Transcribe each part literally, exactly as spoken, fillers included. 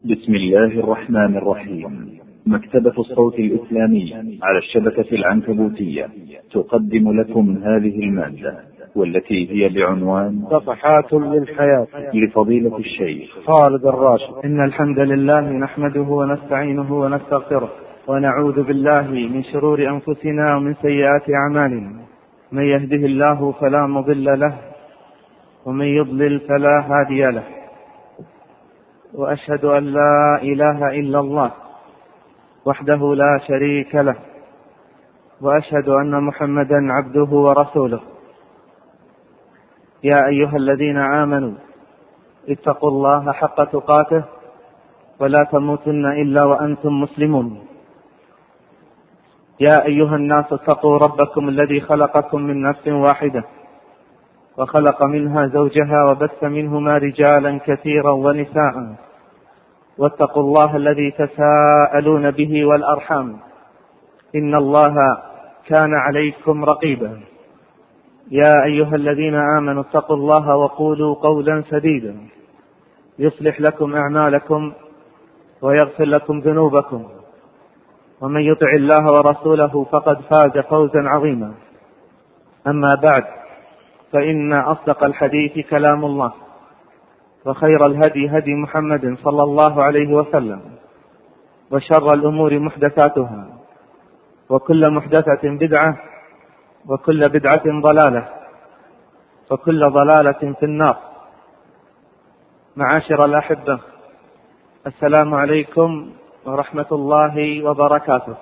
بسم الله الرحمن الرحيم. مكتبة الصوت الإسلامي على الشبكة العنكبوتية تقدم لكم هذه المادة، والتي هي بعنوان صفحات للحياة لفضيلة الشيخ خالد الراشد. إن الحمد لله نحمده ونستعينه ونستغفره، ونعوذ بالله من شرور أنفسنا ومن سيئات أعمالنا. من يهده الله فلا مضل له، ومن يضلل فلا هادي له. وأشهد أن لا إله إلا الله وحده لا شريك له، وأشهد أن محمدا عبده ورسوله. يا أيها الذين آمنوا اتقوا الله حق تقاته ولا تموتن إلا وأنتم مسلمون. يا أيها الناس اتقوا ربكم الذي خلقكم من نفس واحدة، وخلق منها زوجها، وبث منهما رجالا كثيرا ونساء. واتقوا الله الذي تساءلون به والأرحام، إن الله كان عليكم رقيبا. يا أيها الذين آمنوا اتقوا الله وقولوا قولا سديدا يصلح لكم أعمالكم ويغفر لكم ذنوبكم، ومن يطع الله ورسوله فقد فاز فوزا عظيما. أما بعد، فإن أصدق الحديث كلام الله، وخير الهدي هدي محمد صلى الله عليه وسلم، وشر الأمور محدثاتها، وكل محدثة بدعة، وكل بدعة ضلالة، وكل ضلالة في النار. معاشر الأحبة، السلام عليكم ورحمة الله وبركاته،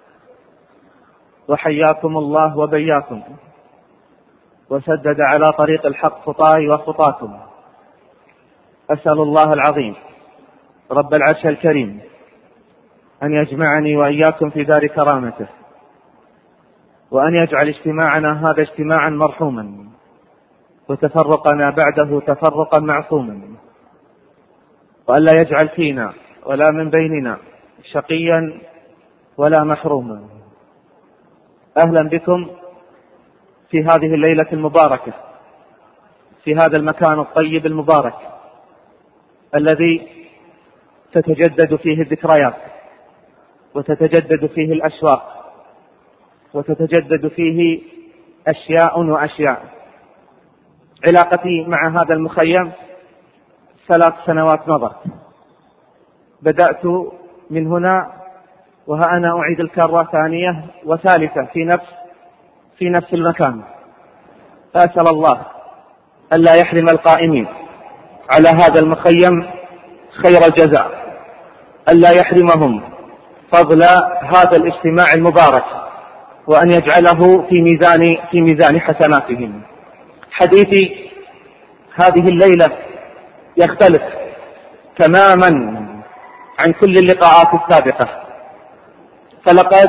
وحياكم الله وبياكم، وسدد على طريق الحق خطاي وخطاكم. أسأل الله العظيم رب العرش الكريم أن يجمعني وإياكم في دار كرامته، وأن يجعل اجتماعنا هذا اجتماعا مرحوما، وتفرقنا بعده تفرقا معصوما، وألا يجعل فينا ولا من بيننا شقيا ولا محروما. أهلا بكم في هذه الليلة المباركة، في هذا المكان الطيب المبارك الذي تتجدد فيه الذكريات، وتتجدد فيه الأشواق، وتتجدد فيه أشياء وأشياء. علاقتي مع هذا المخيم ثلاث سنوات مضت. بدأت من هنا، وها أنا أعيد الكرة ثانية وثالثة في نفس في نفس المكان. فأسأل الله ألا يحرم القائمين على هذا المخيم خير الجزاء، ألا يحرمهم فضل هذا الاجتماع المبارك، وأن يجعله في ميزان في ميزان حسناتهم. حديثي هذه الليلة يختلف تماما عن كل اللقاءات السابقة، فلقد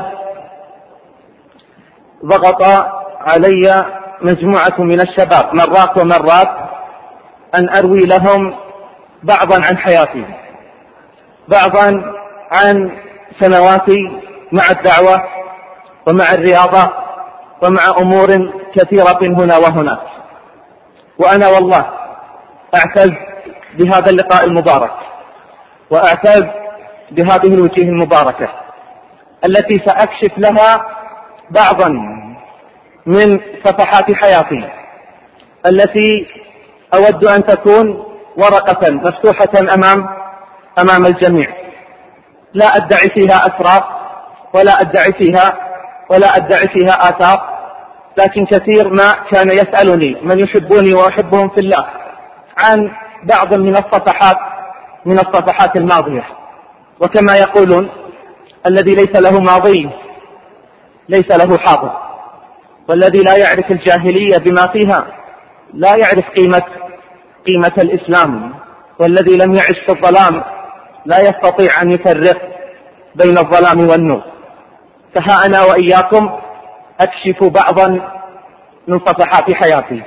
ضغط علي مجموعة من الشباب مرات ومرات أن أروي لهم بعضا عن حياتي، بعضا عن سنواتي مع الدعوة ومع الرياضة ومع أمور كثيرة هنا وهناك. وأنا والله أعتز بهذا اللقاء المبارك، وأعتز بهذه الوجوه المباركة التي سأكشف لها بعضا من صفحات حياتي التي أود أن تكون ورقة مفتوحة أمام أمام الجميع. لا أدعي فيها أسرار، ولا أدعي فيها ولا أدعي فيها آثار، لكن كثير ما كان يسألني من يحبوني وأحبهم في الله عن بعض من الصفحات من الصفحات الماضية. وكما يقولون: الذي ليس له ماضي ليس له حاضر، والذي لا يعرف الجاهلية بما فيها لا يعرف قيمة قيمة الإسلام، والذي لم يعش في الظلام لا يستطيع أن يفرق بين الظلام والنور. فها أنا وإياكم أكشف بعضا من صفحات حياتي.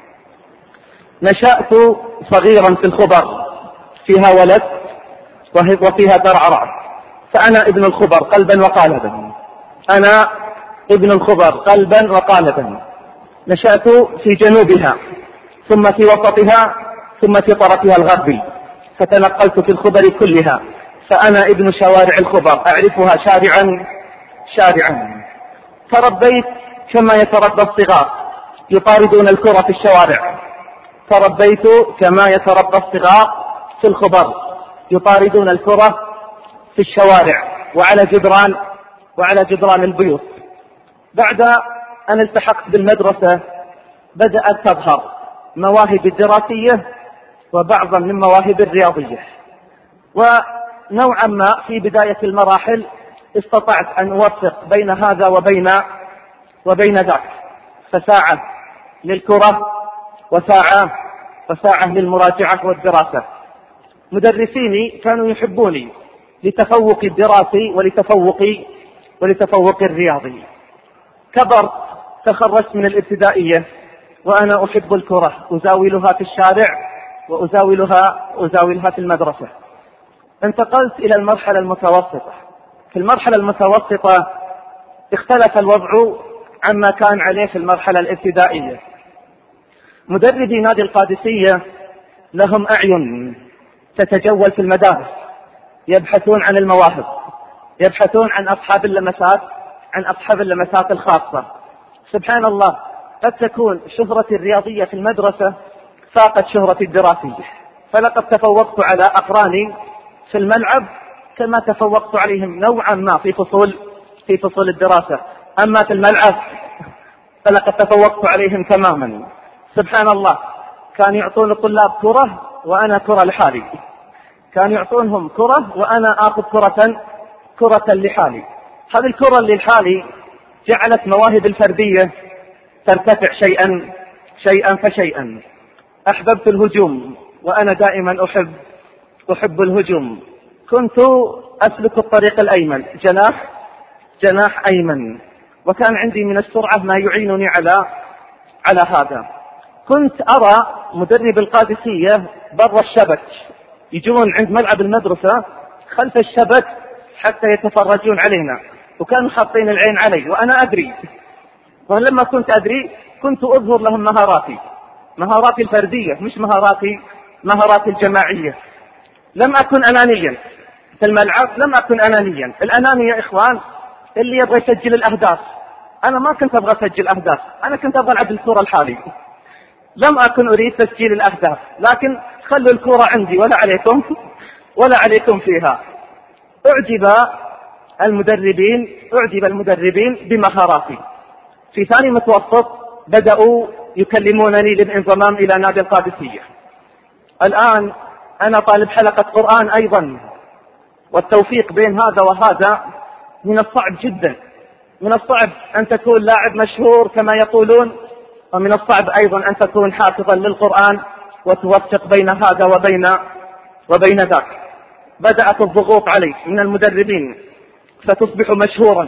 نشأت صغيرا في الخبر، فيها ولد وفيها درعرع، فأنا ابن الخبر قلبا وقالبا، أنا ابن الخبر قلبا وقالبا. نشأت في جنوبها، ثم في وسطها، ثم في طرفها الغربي، فتنقلت في الخبر كلها، فأنا ابن شوارع الخبر، أعرفها شارعا شارعا. تربيت كما يتربى الصغار يطاردون الكرة في الشوارع، تربيت كما يتربى الصغار في الخبر يطاردون الكرة في الشوارع وعلى جدران وعلى جدران البيوت. بعد أن التحقت بالمدرسة بدأت تظهر مواهب الدراسية وبعضا من مواهب الرياضية، ونوعا ما في بداية المراحل استطعت أن أوفق بين هذا وبين وبين ذاك، فساعة للكرة وساعة وساعة للمراجعة والدراسة. مدرسيني كانوا يحبوني لتفوقي الدراسي ولتفوقي ولتفوقي الرياضي. كبرت، تخرجت من الابتدائية وأنا أحب الكرة، أزاولها في الشارع وأزاولها أزاولها في المدرسة. انتقلت إلى المرحلة المتوسطة. في المرحلة المتوسطة اختلف الوضع عما كان عليه في المرحلة الابتدائية. مدربي نادي القادسية لهم أعين تتجول في المدارس، يبحثون عن المواهب، يبحثون عن أصحاب اللمسات عن أصحاب اللمسات الخاصة. سبحان الله، قد تكون شهرتي الرياضية في المدرسة فاقت شهرتي الدراسية، فلقد تفوقت على أقراني في الملعب كما تفوقت عليهم نوعا ما في فصول في فصول الدراسة، أما في الملعب فلقد تفوقت عليهم تماما. سبحان الله، كان يعطون الطلاب كرة وأنا كرة لحالي، كان يعطونهم كرة وأنا آخذ كرة كرة لحالي. هذه الكرة اللي لحالي جعلت مواهب الفردية ترتفع شيئا شيئا فشيئا. أحببت الهجوم وأنا دائما أحب أحب الهجوم. كنت أسلك الطريق الأيمن، جناح جناح أيمن، وكان عندي من السرعة ما يعينني على على هذا. كنت أرى مدرب القادسية برا الشبك، يجون عند ملعب المدرسة خلف الشبك حتى يتفرجون علينا، وكانوا حاطين العين علي وأنا أدري. ولما كنت أدري كنت أظهر لهم مهاراتي مهاراتي الفردية، مش مهاراتي مهاراتي الجماعية. لم أكن أنانيا في الملعب، لم أكن أنانيا. الأناني يا إخوان اللي يبغى يسجل الأهداف، أنا ما كنت أبغى أسجل أهداف، أنا كنت أبغى ألعب الكرة الحالي. لم أكن أريد تسجيل الأهداف، لكن خلوا الكرة عندي ولا عليكم ولا عليكم فيها. أعجب المدربين أعجب المدربين بمهاراتي. في ثاني متوسط بدأوا يكلمونني للانضمام إلى نادي القادسية. الآن أنا طالب حلقة قرآن أيضا، والتوفيق بين هذا وهذا من الصعب جدا. من الصعب أن تكون لاعب مشهور كما يقولون، ومن الصعب أيضا أن تكون حافظا للقرآن وتوفق بين هذا وبين وبين ذاك. بدأت الضغوط علي من المدربين، ستصبح مشهورا،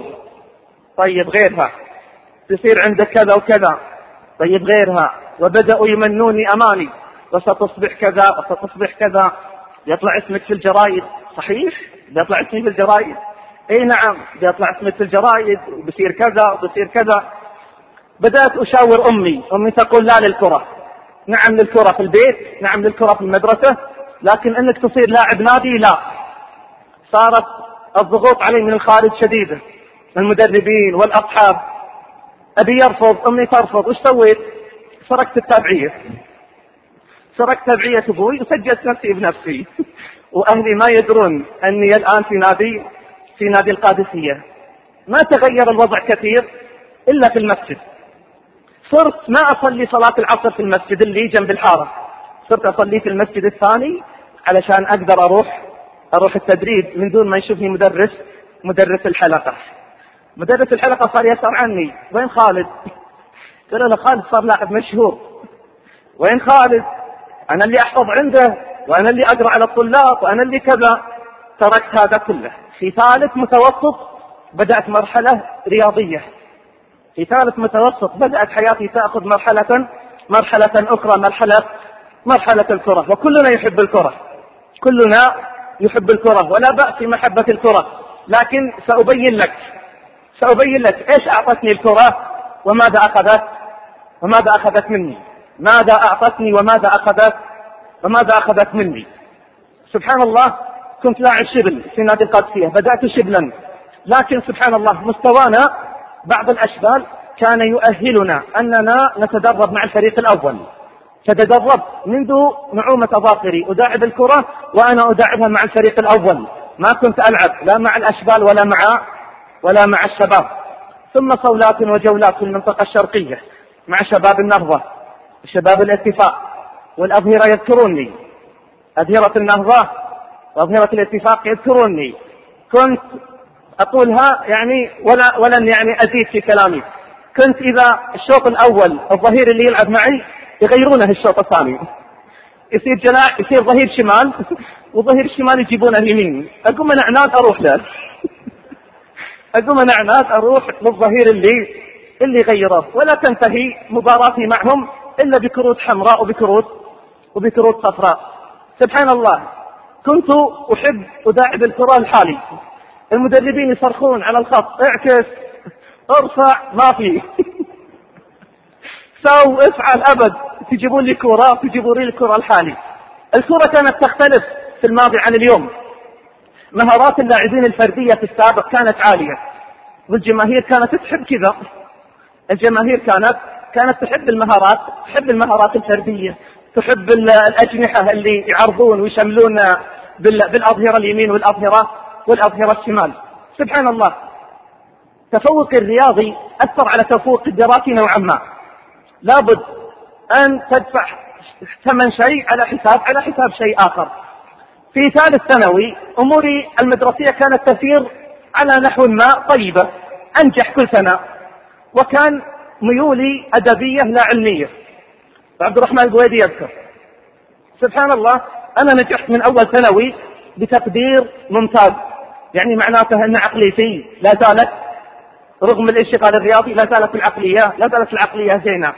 طيب غيرها، تصير عندك كذا وكذا، طيب غيرها، وبدأوا يمنوني أماني، وستصبح كذا وستصبح كذا، يطلع اسمك في الجرائد. صحيح يطلع اسمي في الجرائد، اي نعم يطلع اسمك في الجرائد، وبصير كذا وبصير كذا. بدأت أشاور أمي، أمي تقول لا للكرة، نعم للكرة في البيت، نعم للكرة في المدرسة، لكن أنك تصير لاعب نادي لا. صارت الضغوط علي من الخارج شديدة، المدربين والأصحاب. أبي يرفض، أمي ترفض، وش سويت؟ سرقت التابعية سرقت تابعية أبوي وسجلت نفسي بنفسي وأهلي ما يدرون أني الآن في نادي في نادي القادسية. ما تغير الوضع كثير إلا في المسجد. صرت ما أصلي صلاة العصر في المسجد اللي جنب الحارة، صرت أصلي في المسجد الثاني علشان أقدر أروح أروح التدريب من دون ما يشوفني مدرس مدرس الحلقة. مدرس الحلقة صار يسأل عني، وين خالد؟ قال له خالد صار لاعب مشهور. وين خالد؟ أنا اللي أحفظ عنده، وأنا اللي أقرأ على الطلاب، وأنا اللي كذا. تركت هذا كله. في ثالث متوسط بدأت مرحلة رياضية. في ثالث متوسط بدأت حياتي تأخذ مرحلة مرحلة أخرى، مرحلة مرحلة الكرة. وكلنا يحب الكرة، كلنا يحب الكرة، ولا بأس في محبة الكرة. لكن سأبين لك سأبين لك إيش أعطتني الكرة وماذا أخذت وماذا أخذت مني. ماذا أعطتني وماذا أخذت وماذا أخذت مني. سبحان الله، كنت لاعب شبل في نادي القادسية، بدأت شبلا، لكن سبحان الله مستوانا بعض الأشبال كان يؤهلنا أننا نتدرب مع الفريق الأول، فتدربت منذ نعومة أظافري أداعب الكرة وأنا أداعبها مع الفريق الأول، ما كنت ألعب لا مع الأشبال ولا مع ولا مع الشباب. ثم صولات وجولات في المنطقة الشرقية مع شباب النهضة شباب الاتفاق، والأظهرة يذكروني، أظهرة النهضة وأظهرة الاتفاق يذكروني، كنت أقولها يعني ولا ولن يعني أزيد في كلامي. كنت إذا الشوط الأول الظهير اللي يلعب معي يغيرونه الشوط الثاني، يصير جناح يصير ظهير شمال وظهير الشمال يجيبونه اليمين، أقوم أنا عناد أروح له أقوم أنا عناد أروح للظهير اللي اللي غيره، ولا تنتهي مباراتي معهم إلا بكروت حمراء وبكروت وبكروت صفراء. سبحان الله كنت أحب أداعب الكرة الحالي، المدربين يصرخون على الخط اعكس ارفع ما في سو افعل أبد، تجيبون لي كرة تجيبون لي الكرة الحالي. الكرة كانت تختلف في الماضي عن اليوم، مهارات اللاعبين الفردية في السابق كانت عالية والجماهير كانت تحب كذا، الجماهير كانت كانت تحب المهارات، تحب المهارات الفردية، تحب الأجنحة اللي يعرضون ويشملون بالأظهرة اليمين والأظهرة والأظهرة الشمال. سبحان الله تفوق الرياضي أثر على تفوق الدراسي نوعا ما، لابد أن تدفع ثمن شيء على حساب على حساب شيء آخر. في ثالث ثانوي أموري المدرسية كانت تسير على نحو ما طيبة، أنجح كل سنة، وكان ميولي أدبية لا علمية. عبد الرحمن القويدي يذكر سبحان الله أنا نجحت من أول ثانوي بتقدير ممتاز، يعني معناته أن عقليتي لا زالت رغم الانشغال الرياضي لا زالت العقلية لا زالت العقلية زينة.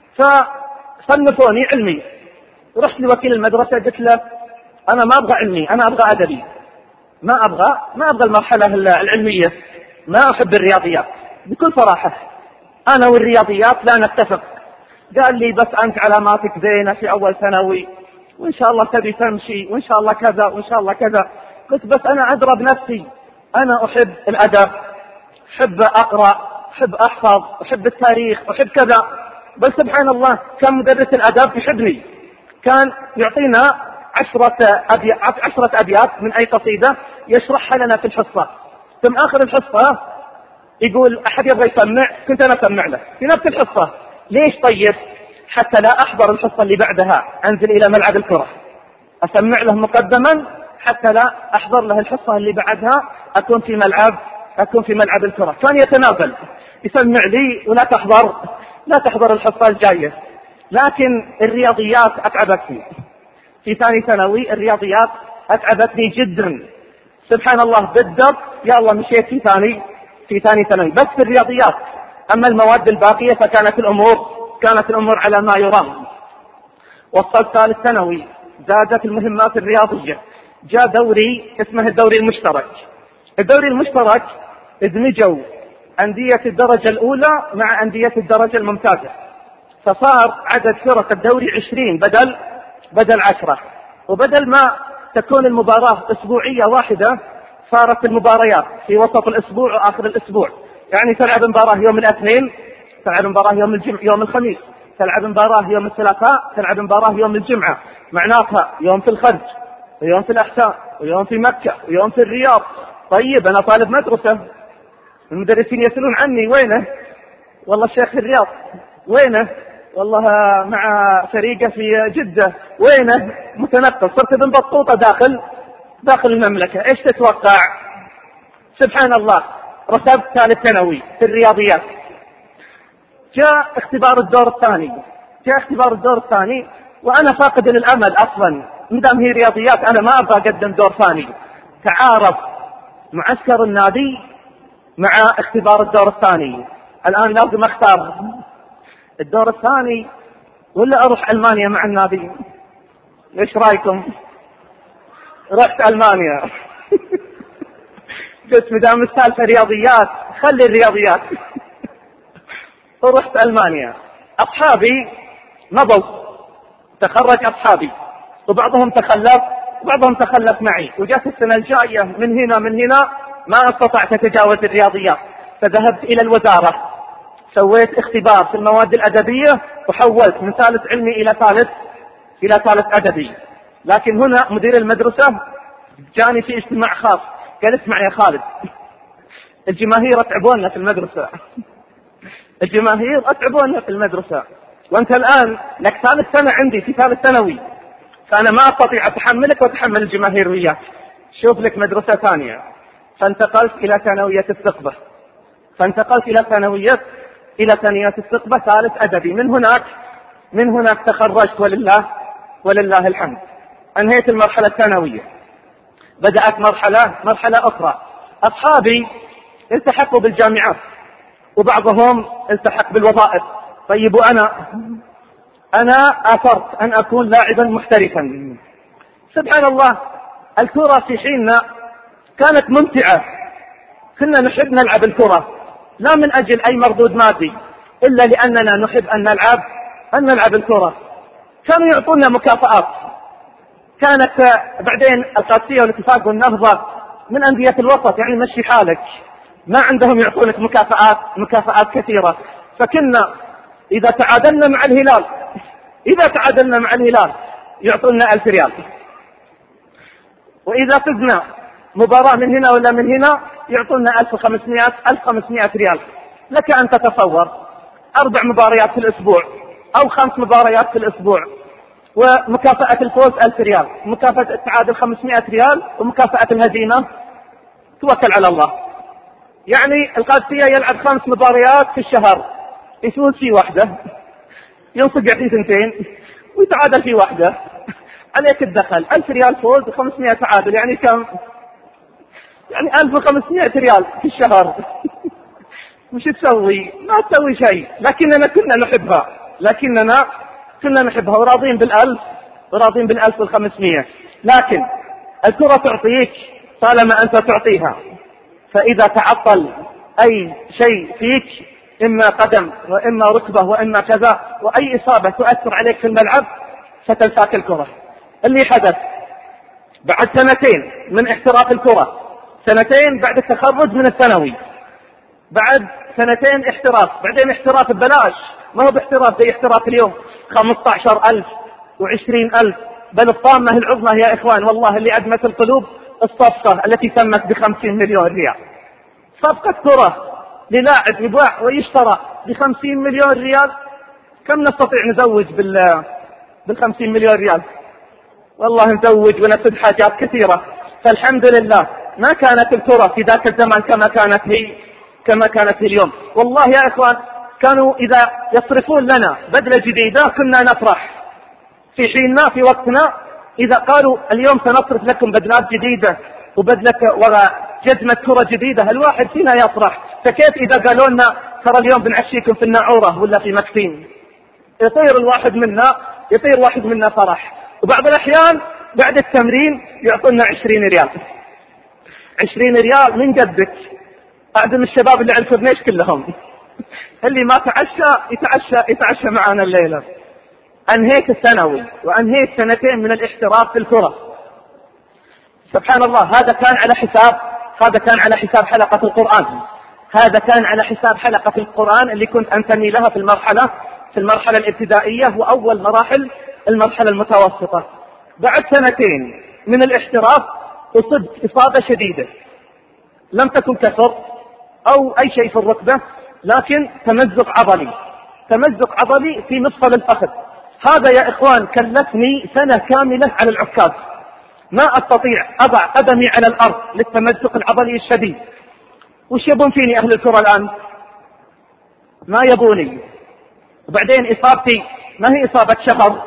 فصنفوني علمي، رحت لوكيل المدرسة قلت له أنا ما أبغى علمي، أنا أبغى أدبي، ما أبغى ما أبغى المرحلة العلمية، ما أحب الرياضيات بكل صراحة، أنا والرياضيات لا نتفق. قال لي بس أنت علاماتك زينة في أول ثانوي وإن شاء الله تبي تمشي وإن شاء الله كذا وإن شاء الله كذا. قلت بس أنا أدرى بنفسي، أنا أحب الأدب، أحب أقرأ، أحب أحفظ، أحب التاريخ، أحب كذا. بل سبحان الله كان مدرس الأدب يحبني، كان يعطينا عشرة أبيات, عشرة أبيات من أي قصيدة يشرحها لنا في الحصة، ثم آخر الحصة يقول أحد يبغى يسمع، كنت أنا أسمع له في نفس الحصة. ليش طيب؟ حتى لا أحضر الحصة اللي بعدها أنزل إلى ملعب الكرة أسمع له مقدما، حتى لا أحضر له الحصة اللي بعدها أكون في ملعب أكون في ملعب الكرة. كان يتنازل يسمع لي ولا تحضر لا تحضر الحصة الجاية. لكن الرياضيات أتعبتني في ثاني ثانوي، الرياضيات أتعبتني جدا سبحان الله. بالضبط يا الله مشيت في ثاني في ثاني ثانوي بس في الرياضيات، أما المواد الباقية فكانت الأمور كانت الأمور على ما يرام. وصلت ثالث ثانوي زادت المهمات الرياضية، جاء دوري اسمه الدوري المشترك. الدوري المشترك ادمجوا أندية الدرجة الأولى مع أندية الدرجة الممتازة، فصار عدد فرق الدوري عشرين بدل بدل عشرة، وبدل ما تكون المباراة أسبوعية واحدة صارت المباريات في وسط الأسبوع وآخر الأسبوع. يعني تلعب مباراة يوم الاثنين، تلعب مباراة يوم الجمعة يوم الخميس، تلعب مباراة يوم الثلاثاء، تلعب مباراة يوم الجمعة، معناتها يوم في الخرج ويوم في الأحساء ويوم في مكة ويوم في الرياض. طيب أنا طالب مدرسة، المدرسين يسألون عني وينه؟ والله الشيخ في الرياض. وينه؟ والله مع فريقه في جدة. وينه؟ متنقل، صرت ابن بطوطة داخل داخل المملكة. ايش تتوقع؟ سبحان الله رتبت ثالث ثانوي في الرياضيات. جاء اختبار الدور الثاني جاء اختبار الدور الثاني وانا فاقد للامل اصلا، مدام هي رياضيات انا ما ابغى اقدم دور ثاني. تعارف معسكر النادي مع اختبار الدور الثاني، الان لازم اختار الدور الثاني ولا اروح المانيا مع النادي. ايش رايكم؟ رحت المانيا قلت مدام السالفه رياضيات خلي الرياضيات ورحت المانيا. اصحابي مضوا، تخرج اصحابي وبعضهم تخلف بعضهم تخلف معي، وجات السنة الجاية من هنا من هنا ما استطعت أتجاوز الرياضيات، فذهبت إلى الوزارة، سويت اختبار في المواد الأدبية وحولت من ثالث علمي إلى ثالث إلى ثالث أدبي. لكن هنا مدير المدرسة جاني في اجتماع خاص، قال اسمع يا خالد، الجماهير أتعبونا في المدرسة الجماهير أتعبونا في المدرسة، وأنت الآن لك ثالث سنة عندي في ثالث ثانوي، فأنا ما أستطيع أتحملك وأتحمل الجماهير وياك، شوف لك مدرسة ثانية. فانتقلت إلى ثانوية الثقبة فانتقلت إلى ثانوية إلى ثانوية الثقبة ثالث أدبي. من هناك من هناك تخرجت ولله ولله الحمد. أنهيت المرحلة الثانوية، بدأت مرحلة مرحلة أخرى. أصحابي التحقوا بالجامعات وبعضهم التحق بالوظائف. طيب وأنا أنا آثرت أن أكون لاعبا محترفا. سبحان الله، الكرة في حيننا كانت ممتعة، كنا نحب نلعب الكرة لا من أجل أي مردود مادي، إلا لأننا نحب أن نلعب أن نلعب الكرة. كانوا يعطونا مكافآت، كانت بعدين القادسية والاتفاق والنهضة من أندية الوسط، يعني مشي حالك، ما عندهم يعطونك مكافآت مكافآت كثيرة. فكنا إذا تعادلنا مع الهلال إذا تعادلنا مع الهلال يعطونا ألف ريال، وإذا فزنا مباراة من هنا ولا من هنا يعطونا ألف وخمسمائة ريال. لك أن تتصور أربع مباريات في الأسبوع أو خمس مباريات في الأسبوع، ومكافأة الفوز ألف ريال، مكافأة التعادل خمسمائة ريال، ومكافأة الهزيمة توكل على الله. يعني القادسية يلعب خمس مباريات في الشهر، يفوز في واحدة، ينصقع في ثنتين، ويتعادل في واحدة، عليك الدخل ألف ريال فوز وخمسمائة تعادل، يعني كم؟ يعني ألف وخمسمائة ريال في الشهر. مش تسوي؟ ما تسوي شيء. لكننا كنا نحبها لكننا كنا نحبها وراضين بالألف وراضين بالألف والخمسمائة. لكن الكرة تعطيك طالما أنت تعطيها، فإذا تعطل أي شيء فيك، إما قدم وإما ركبة وإما كذا، وأي إصابة تؤثر عليك في الملعب، ستنساك الكرة. اللي حدث بعد سنتين من احتراف الكرة، سنتين بعد التخرج من الثانوي، بعد سنتين احتراف، بعدين احتراف ببلاش، ما هو باحتراف زي احتراف اليوم خمسة عشر ألف وعشرين ألف، بل الطامة العظمى يا إخوان والله اللي أدمت القلوب الصفقة التي تمت بخمسين مليون ريال. صفقة كرة للاعب يباع ويشترى بخمسين مليون ريال، كم نستطيع نزوج بال بالخمسين مليون ريال؟ والله نزوج ونسد حاجات كثيرة. فالحمد لله ما كانت الكرة في ذاك الزمان كما كانت هي كما كانت هي اليوم. والله يا إخوان كانوا إذا يصرفون لنا بدلة جديدة كنا نفرح في حيننا في وقتنا. إذا قالوا اليوم سنصرف لكم بدلات جديدة وبدلة وجزمة كرة جديدة، الواحد فينا يفرح. فكيف إذا قالوا لنا ترى اليوم بنعشيكم في الناعورة ولا في مكتين؟ يطير الواحد منا يطير واحد منا فرح. وبعض الأحيان بعد التمرين يعطونا عشرين ريال عشرين ريال من قدك. أعدم الشباب اللي على الكورنيش كلهم اللي ما تعشى يتعشى يتعشى معنا الليلة. أنهيت الثانوي وأنهيت سنتين من الاحتراف في الكرة. سبحان الله، هذا كان على حساب هذا كان على حساب حلقة القرآن هذا كان على حساب حلقة القرآن اللي كنت أنتمي لها في المرحلة في المرحلة الابتدائية وأول مراحل المرحلة المتوسطة. بعد سنتين من الاحتراف أصبت إصابة شديدة، لم تكن كسر أو أي شيء في الركبة، لكن تمزق عضلي تمزق عضلي في مفصل الفخذ. هذا يا إخوان كلفني سنة كاملة على العكاز، ما أستطيع أضع قدمي على الأرض للتمزق العضلي الشديد. وش يبون فيني أهل الكرة الآن؟ ما يبوني. وبعدين إصابتي ما هي إصابة شهر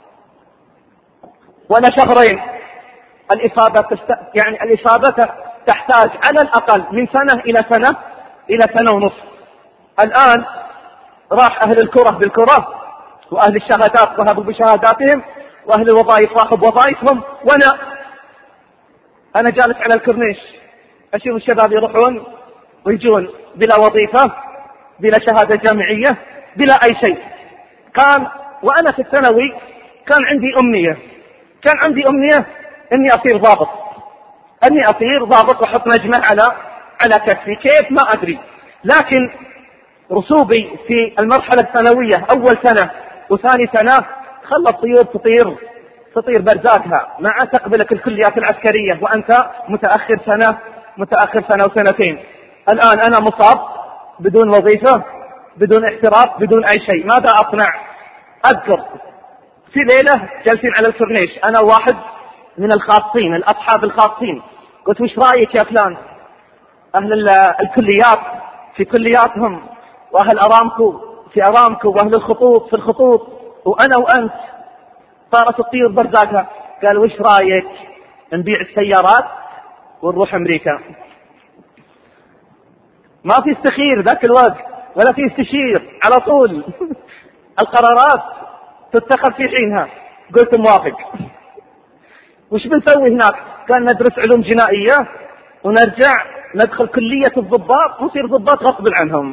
ولا شهرين، الإصابة تست... يعني الإصابة تحتاج على الأقل من سنة إلى سنة إلى سنة ونصف. الآن راح أهل الكرة بالكرة، وأهل الشهادات ذهبوا بشهاداتهم، وأهل الوظائف راحوا بوظائفهم، وأنا أنا جالس على الكورنيش أشوف الشباب يروحون ويجون بلا وظيفة، بلا شهادة جامعية، بلا أي شيء. كان وأنا في الثانوي كان عندي أمنية كان عندي أمنية اني اصير ضابط، اني اصير ضابط واحط نجمة على على كتفي، كيف ما ادري. لكن رسوبي في المرحلة الثانوية اول سنة وثاني سنة خلى الطيور تطير تطير برزاقها مع تقبلك الكليات العسكرية وانت متأخر سنة متأخر سنة وسنتين. الان انا مصاب بدون وظيفة بدون احتراف بدون اي شيء، ماذا اصنع؟ اذكر في ليلة جالسين على الكورنيش انا واحد من الخاصين الاصحاب الخاصين، قلت وش رايك يا فلان؟ اهل الكليات في كلياتهم، واهل ارامكو في ارامكو، واهل الخطوط في الخطوط، وانا وانت صارت تطير برزاقها. قال وش رايك نبيع السيارات ونروح امريكا؟ ما في استخير ذاك الوقت ولا في استشير، على طول القرارات تتخذ في حينها. قلت موافق. وش بنسوي هناك؟ كان ندرس علوم جنائية ونرجع ندخل كلية الضباط ونصير ضباط غصب عنهم.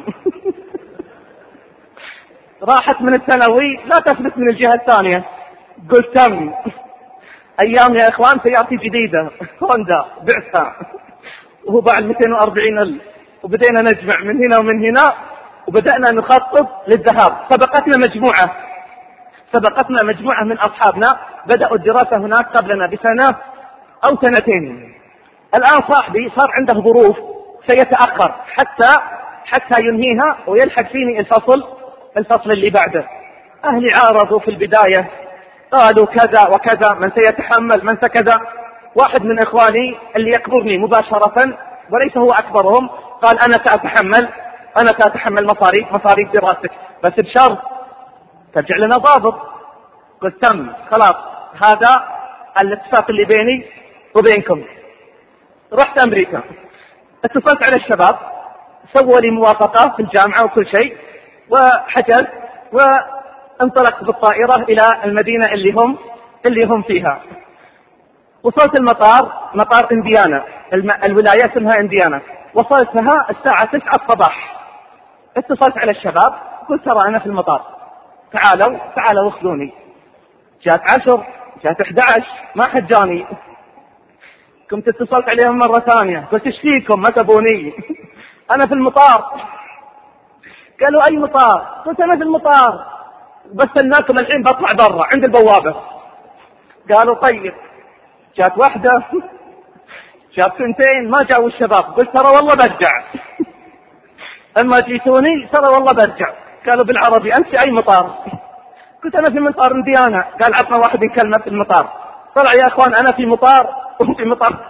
راحت من الثانوي لا تفلت من الجهة الثانية. قلت تم ايام يا اخوان، سيارتي جديدة هوندا بعتها وهو بعد مئتين وأربعين ألف، وبدينا نجمع من هنا ومن هنا وبدأنا نخطط للذهاب. سبقتنا مجموعة سبقتنا مجموعة من أصحابنا بدأوا الدراسة هناك قبلنا بسنة أو سنتين. الآن صاحبي صار عنده ظروف سيتأخر حتى حتى ينهيها ويلحق فيني الفصل الفصل اللي بعده. أهلي عارضوا في البداية، قالوا كذا وكذا، من سيتحمل من سكذا. واحد من إخواني اللي يكبرني مباشرة وليس هو أكبرهم قال أنا سأتحمل أنا سأتحمل مصاريف مصاريف دراستك، بس بشرط ترجع لنا ضابط. قلت تم خلاص، هذا الاتفاق اللي بيني وبينكم. رحت أمريكا، اتصلت على الشباب، سووا لي موافقة في الجامعة وكل شيء، وحجزت وانطلقت بالطائرة إلى المدينة اللي هم اللي هم فيها. وصلت المطار، مطار إنديانا، الولاية اسمها إنديانا. وصلتها الساعة تسعة الصباح. اتصلت على الشباب قلت ترى أنا في المطار، تعالوا تعالوا واخذوني. جات عشر، جات أحد عشر، ما حد جاني. كنت اتصلت عليهم مرة ثانية قلت ايش فيكم ما تبوني؟ أنا في المطار. قالوا أي مطار؟ قلت أنا في المطار بس الناكم الحين بطلع برا عند البوابة. قالوا طيب. جات واحدة، جات سنتين، ما جاءوا الشباب. قلت ترى والله برجع. أما جيتوني ترى والله برجع. قالوا بالعربي أنت في أي مطار؟ قلت أنا في مطار إنديانا. قال عطنا واحد كلمة في المطار. طلع يا أخوان أنا في مطار وهم في مطار.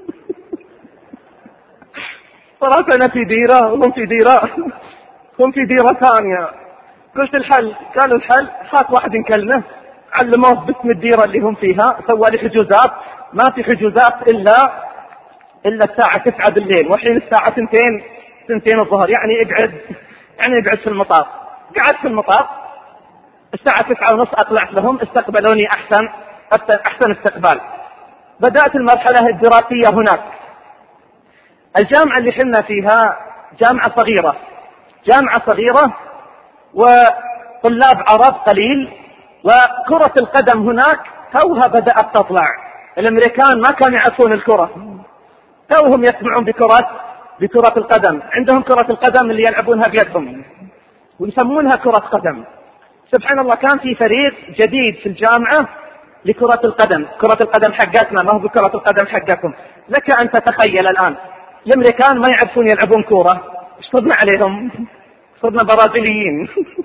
طلعت أنا في ديرة وهم في ديرة هم في ديرة ثانية. قلت الحل؟ قالوا الحل هات واحد كلمة. علموه باسم الديرة اللي هم فيها، سوى لي حجوزات. ما في حجوزات إلا إلا الساعة تسعة بالليل، وحين الساعة سنتين سنتين الظهر، يعني اقعد يعني اقعد في المطار. قعدت في المطار الساعة تسعة ونص، أطلعت لهم، استقبلوني أحسن أحسن استقبال. بدأت المرحلة الدراسية هناك. الجامعة اللي حنا فيها جامعة صغيرة جامعة صغيرة وطلاب عرب قليل، وكرة القدم هناك توها بدأت تطلع. الأمريكان ما كانوا يعرفون الكرة، توهم يسمعون بكرة بكرة القدم. عندهم كرة القدم اللي يلعبونها بيدهم ويسمونها كرة قدم. سبحان الله، كان في فريق جديد في الجامعة لكرة القدم. كرة القدم حقتنا ما هو بكرة القدم حقكم. لك أن تتخيل الآن الأمريكان ما يعرفون يلعبون كرة، صرنا عليهم، صرنا برازيليين.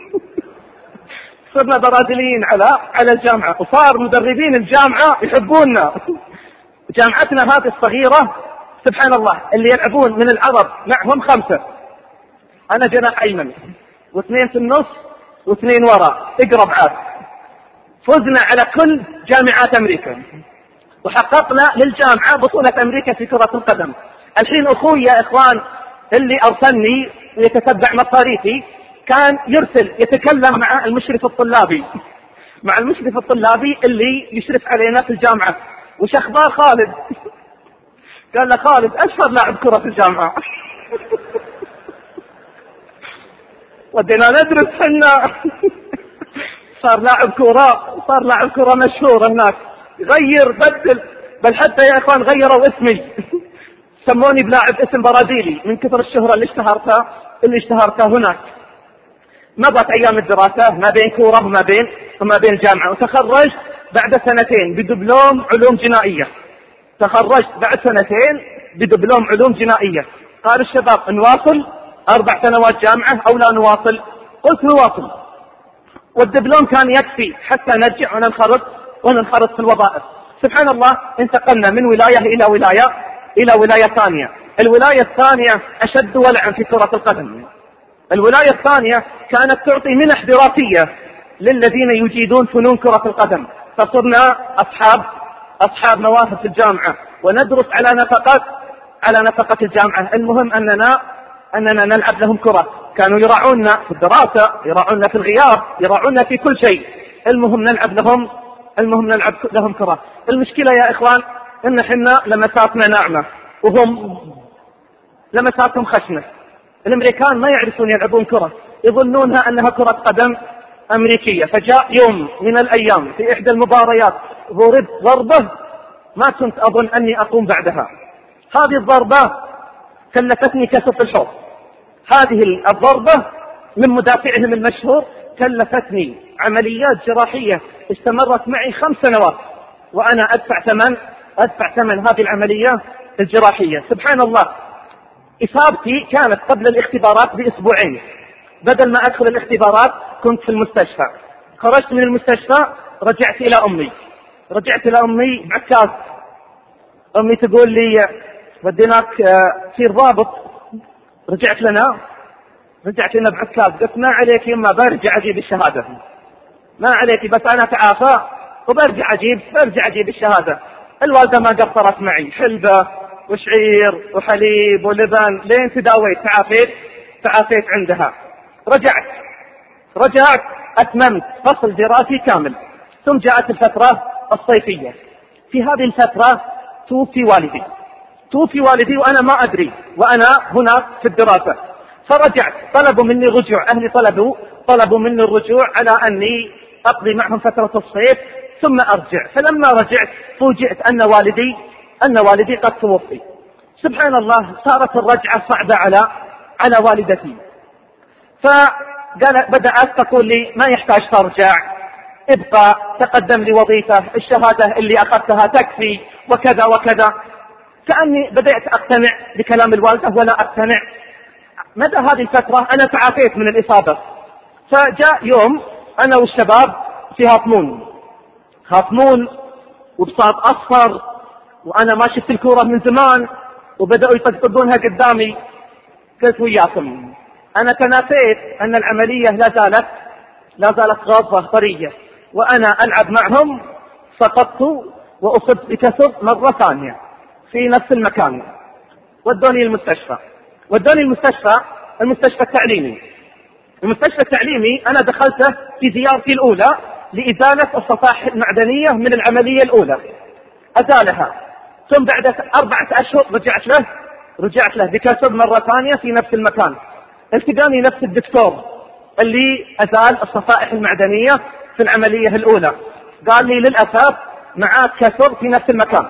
صرنا برازيليين على على الجامعة، وصار مدربين الجامعة يحبوننا. جامعتنا هذه الصغيرة سبحان الله اللي يلعبون من العرب معهم خمسة، أنا جناح أيمن واثنين في النص واثنين وراء اقرب عاد. فزنا على كل جامعات أمريكا وحققنا للجامعة بطولة أمريكا في كرة القدم. الحين أخوي يا إخوان اللي أرسلني يتتبع مصاريفي كان يرسل يتكلم مع المشرف الطلابي مع المشرف الطلابي اللي يشرف علينا في الجامعة. وش أخبار خالد؟ قال له خالد أشهر لاعب كرة في الجامعة. ودينا ندرس حنا. صار لاعب كرة صار لاعب كرة مشهور هناك، غير بدل بل حتى يا إخوان غيروا اسمي سموني بلاعب اسم برازيلي من كثر الشهرة اللي اشتهرتها اللي اشتهرتها هناك. مضت أيام الدراسة ما بين كورة وما بين وما بين الجامعة، وتخرجت بعد سنتين بدبلوم علوم جنائية. تخرجت بعد سنتين بدبلوم علوم جنائية. قال الشباب نواصل أربع سنوات جامعة أو لا نواصل؟ قلت نواصل، والدبلوم كان يكفي حتى نرجع وننخرط وننخرط في الوظائف. سبحان الله، انتقلنا من ولاية إلى ولاية إلى ولاية ثانية. الولاية الثانية أشد ولعا في كرة القدم. الولاية الثانية كانت تعطي منح دراسية للذين يجيدون فنون كرة القدم، فصرنا أصحاب أصحاب مواهب في الجامعة وندرس على نفقة على نفقة الجامعة. المهم أننا أننا نلعب لهم كرة، كانوا يراعونا في الدراسة، يراعونا في الغياب، يراعونا في كل شيء. المهم نلعب لهم المهم نلعب لهم كرة. المشكلة يا إخوان إن حنا لمساتنا ناعمة وهم لمساتهم خشنة. الأمريكان ما يعرفون يلعبون كرة، يظنونها أنها كرة قدم أمريكية. فجاء يوم من الأيام في إحدى المباريات ضربت ضربة ما كنت أظن أني أقوم بعدها. هذه الضربة كلفتني كسر في الحوض. هذه الضربة من مدافعهم المشهور كلفتني عمليات جراحية استمرت معي خمس سنوات وأنا أدفع ثمن أدفع ثمن هذه العملية الجراحية. سبحان الله، إصابتي كانت قبل الاختبارات بأسبوعين. بدل ما أدخل الاختبارات كنت في المستشفى. خرجت من المستشفى رجعت إلى أمي رجعت إلى أمي بعكاز. أمي تقول لي وديناك تصير ضابط. رجعت لنا رجعت لنا بعكاز. قلت ما عليك يما، برجع أجيب الشهادة. ما عليك، بس أنا تعافى وبرجع أجيب برجع أجيب الشهادة. الوالدة ما قصرت معي، حلبة وشعير وحليب ولبن لين تداويت تعافيت تعافيت عندها. رجعت رجعت أتممت فصل دراسي كامل. ثم جاءت الفترة الصيفية. في هذه الفترة توفي والدي توفي والدي وأنا ما أدري، وأنا هناك في الدراسة. فرجعت، طلبوا مني الرجوع، أهلي طلبوا طلبوا مني الرجوع على أني أقضي معهم فترة الصيف ثم أرجع. فلما رجعت فوجئت أن والدي أن والدي قد توفي. سبحان الله، صارت الرجعة صعبة على على والدتي. فقال بدأت تقول لي ما يحتاج ترجع، ابقى، تقدم لي وظيفة، الشهادة اللي أخذتها تكفي وكذا وكذا. كأني بدأت أقتنع بكلام الوالدة ولا أقتنع. مدى هذه الفترة أنا تعافيت من الإصابة. فجاء يوم أنا والشباب في هاطمون هاطمون وبساط أصفر، وأنا ما شفت الكورة من زمان وبدأوا يطقطقونها قدامي. قلت وياكم، أنا تناسيت أن العملية لا زالت لا زالت غاضة طرية، وأنا ألعب معهم. سقطت وأصبت بكسر مرة ثانية في نفس المكان. ودوني المستشفى ودوني المستشفى المستشفى التعليمي. المستشفى التعليمي أنا دخلته في زيارتي الأولى لإزالة الصفائح المعدنية من العملية الأولى، أزالها. ثم بعد أربعة أشهر رجعت له رجعت له بكسر مرة ثانية في نفس المكان. التقاني نفس الدكتور اللي أزال الصفائح المعدنية في العملية الأولى، قال لي للأسف معاك كسر في نفس المكان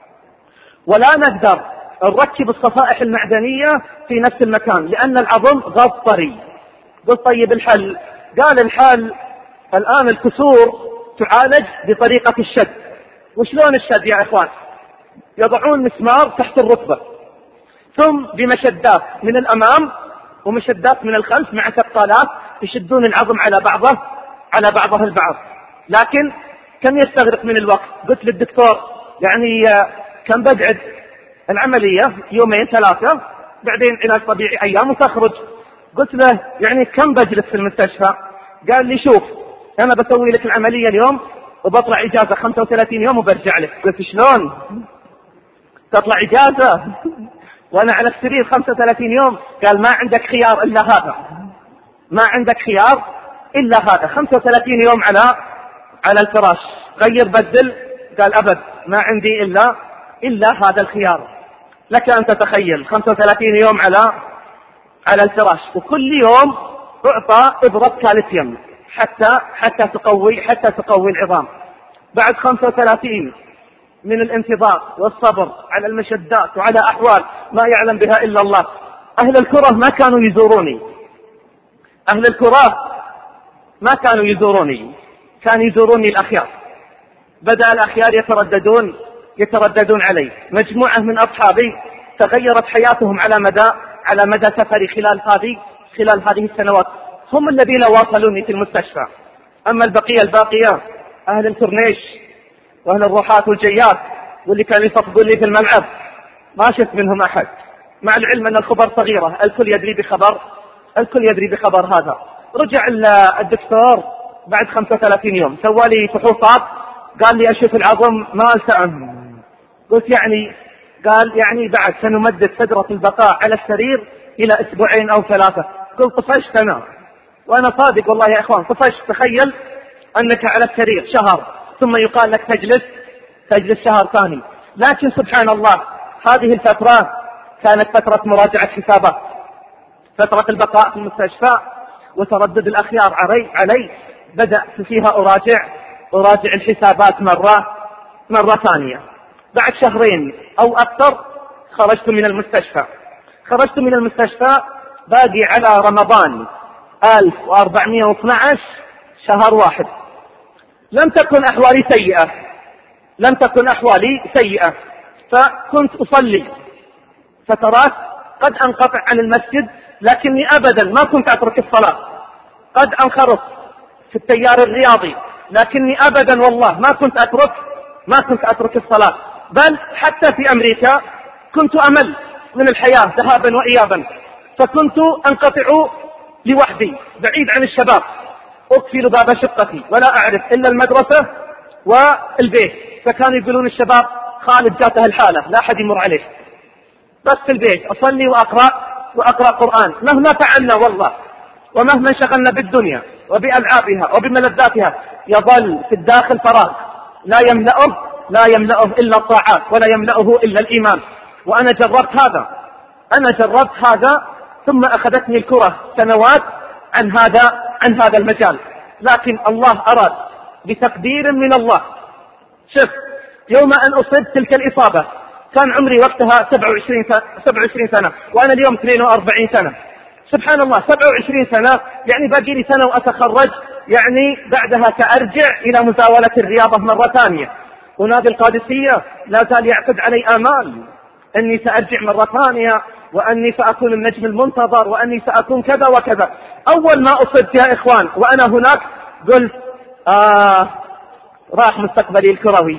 ولا نقدر نركب الصفائح المعدنية في نفس المكان لأن العظم غاض طري. قلت طيب الحل؟ قال الحل الآن الكسور تعالج بطريقة الشد. وشلون الشد يا إخوان؟ يضعون مسمار تحت الركبة ثم بمشدات من الأمام ومشدات من الخلف مع ثقالات يشدون العظم على بعضه على بعضه البعض. لكن كم يستغرق من الوقت؟ قلت للدكتور يعني كم بقعد العملية؟ يومين ثلاثة، بعدين علاج طبيعي أيام وتخرج. قلت له يعني كم بجلس في المستشفى؟ قال لي شوف أنا بسوي لك العملية اليوم وبطلع إجازة خمسة وثلاثين يوم وبرجع لك. قلت شلون تطلع إجازة وأنا على السرير خمسة وثلاثين يوم؟ قال ما عندك خيار إلا هذا ما عندك خيار إلا هذا خمسة وثلاثين يوم على على الفراش، غير بدل. قال أبد ما عندي إلا إلا هذا الخيار. لك أن تتخيل خمسة وثلاثين يوم على على الفراش، وكل يوم أعطى إبرة كالسيوم حتى حتى تقوي حتى تقوي العظام. بعد خمسة وثلاثين من الانتظار والصبر على المشدات وعلى أحوال ما يعلم بها إلا الله. أهل الكرة ما كانوا يزوروني، أهل الكرة ما كانوا يزوروني، كانوا يزوروني الأخيار. بدأ الأخيار يترددون يترددون علي. مجموعة من أصحابي تغيرت حياتهم على مدى على مدى سفري خلال هذه خلال هذه السنوات، هم الذين واصلوني في المستشفى. أما البقية الباقية أهل الكورنيش وأهل الروحات والجيات واللي كانوا يصفقون لي في الملعب ما شفت منهم أحد، مع العلم أن الخبر صغيرة، الكل يدري بخبر الكل يدري بخبر هذا. رجع الدكتور بعد خمسة وثلاثين يوم سوالي فحوصات، قال لي أشوف العظم ما ألتئم. قلت يعني؟ قال يعني بعد سنمدد فترة البقاء على السرير إلى أسبوعين أو ثلاثة. قلت طفشت أنا، وأنا صادق والله يا إخوان طفشت. تخيل أنك على السرير شهر ثم يقال لك تجلس تجلس شهر ثاني. لكن سبحان الله هذه الفترة كانت فترة مراجعة حسابات، فترة البقاء في المستشفى وتردد الأخيار علي علي بدأت فيها أراجع أراجع الحسابات مرة مرة ثانية. بعد شهرين أو أكثر خرجت من المستشفى خرجت من المستشفى باقي على رمضان ألف وأربعمائة واثني عشر شهر واحد. لم تكن أحوالي سيئة لم تكن أحوالي سيئة فكنت أصلي فترات قد أنقطع عن المسجد، لكني أبدا ما كنت أترك الصلاة. قد أنخرط في التيار الرياضي، لكني أبدا والله ما كنت أترك ما كنت أترك الصلاة. بل حتى في أمريكا كنت أمل من الحياة ذهابا وإيابا، فكنت أنقطع لوحدي بعيد عن الشباب، أقفل باب شقتي ولا أعرف إلا المدرسة والبيت. فكانوا يقولون الشباب خالد جاته الحالة لا أحد يمر عليه، بس في البيت أصلي وأقرأ وأقرأ قرآن مهما فعلنا والله، ومهما انشغلنا بالدنيا وبألعابها وبملذاتها يظل في الداخل فراغ لا يملأه لا يملأه إلا الطاعات ولا يملأه إلا الإيمان. وأنا جربت هذا أنا جربت هذا ثم أخذتني الكرة سنوات عن هذا عن هذا المجال. لكن الله أراد بتقدير من الله. شوف، يوم أن أصبت تلك الإصابة كان عمري وقتها سبعة وعشرين سنة وأنا اليوم اثنين وأربعين سنة. سبحان الله، سبعة وعشرين سنة يعني باقي لي سنة وأتخرج، يعني بعدها سأرجع إلى مزاولة الرياضة مرة ثانية. ونادي القادسية لا زال يعقد علي آمال أني سأرجع مرة ثانية، وأني سأكون النجم المنتظر، وأني سأكون كذا وكذا. أول ما أصبت يا إخوان وأنا هناك قلت آه راح مستقبلي الكروي.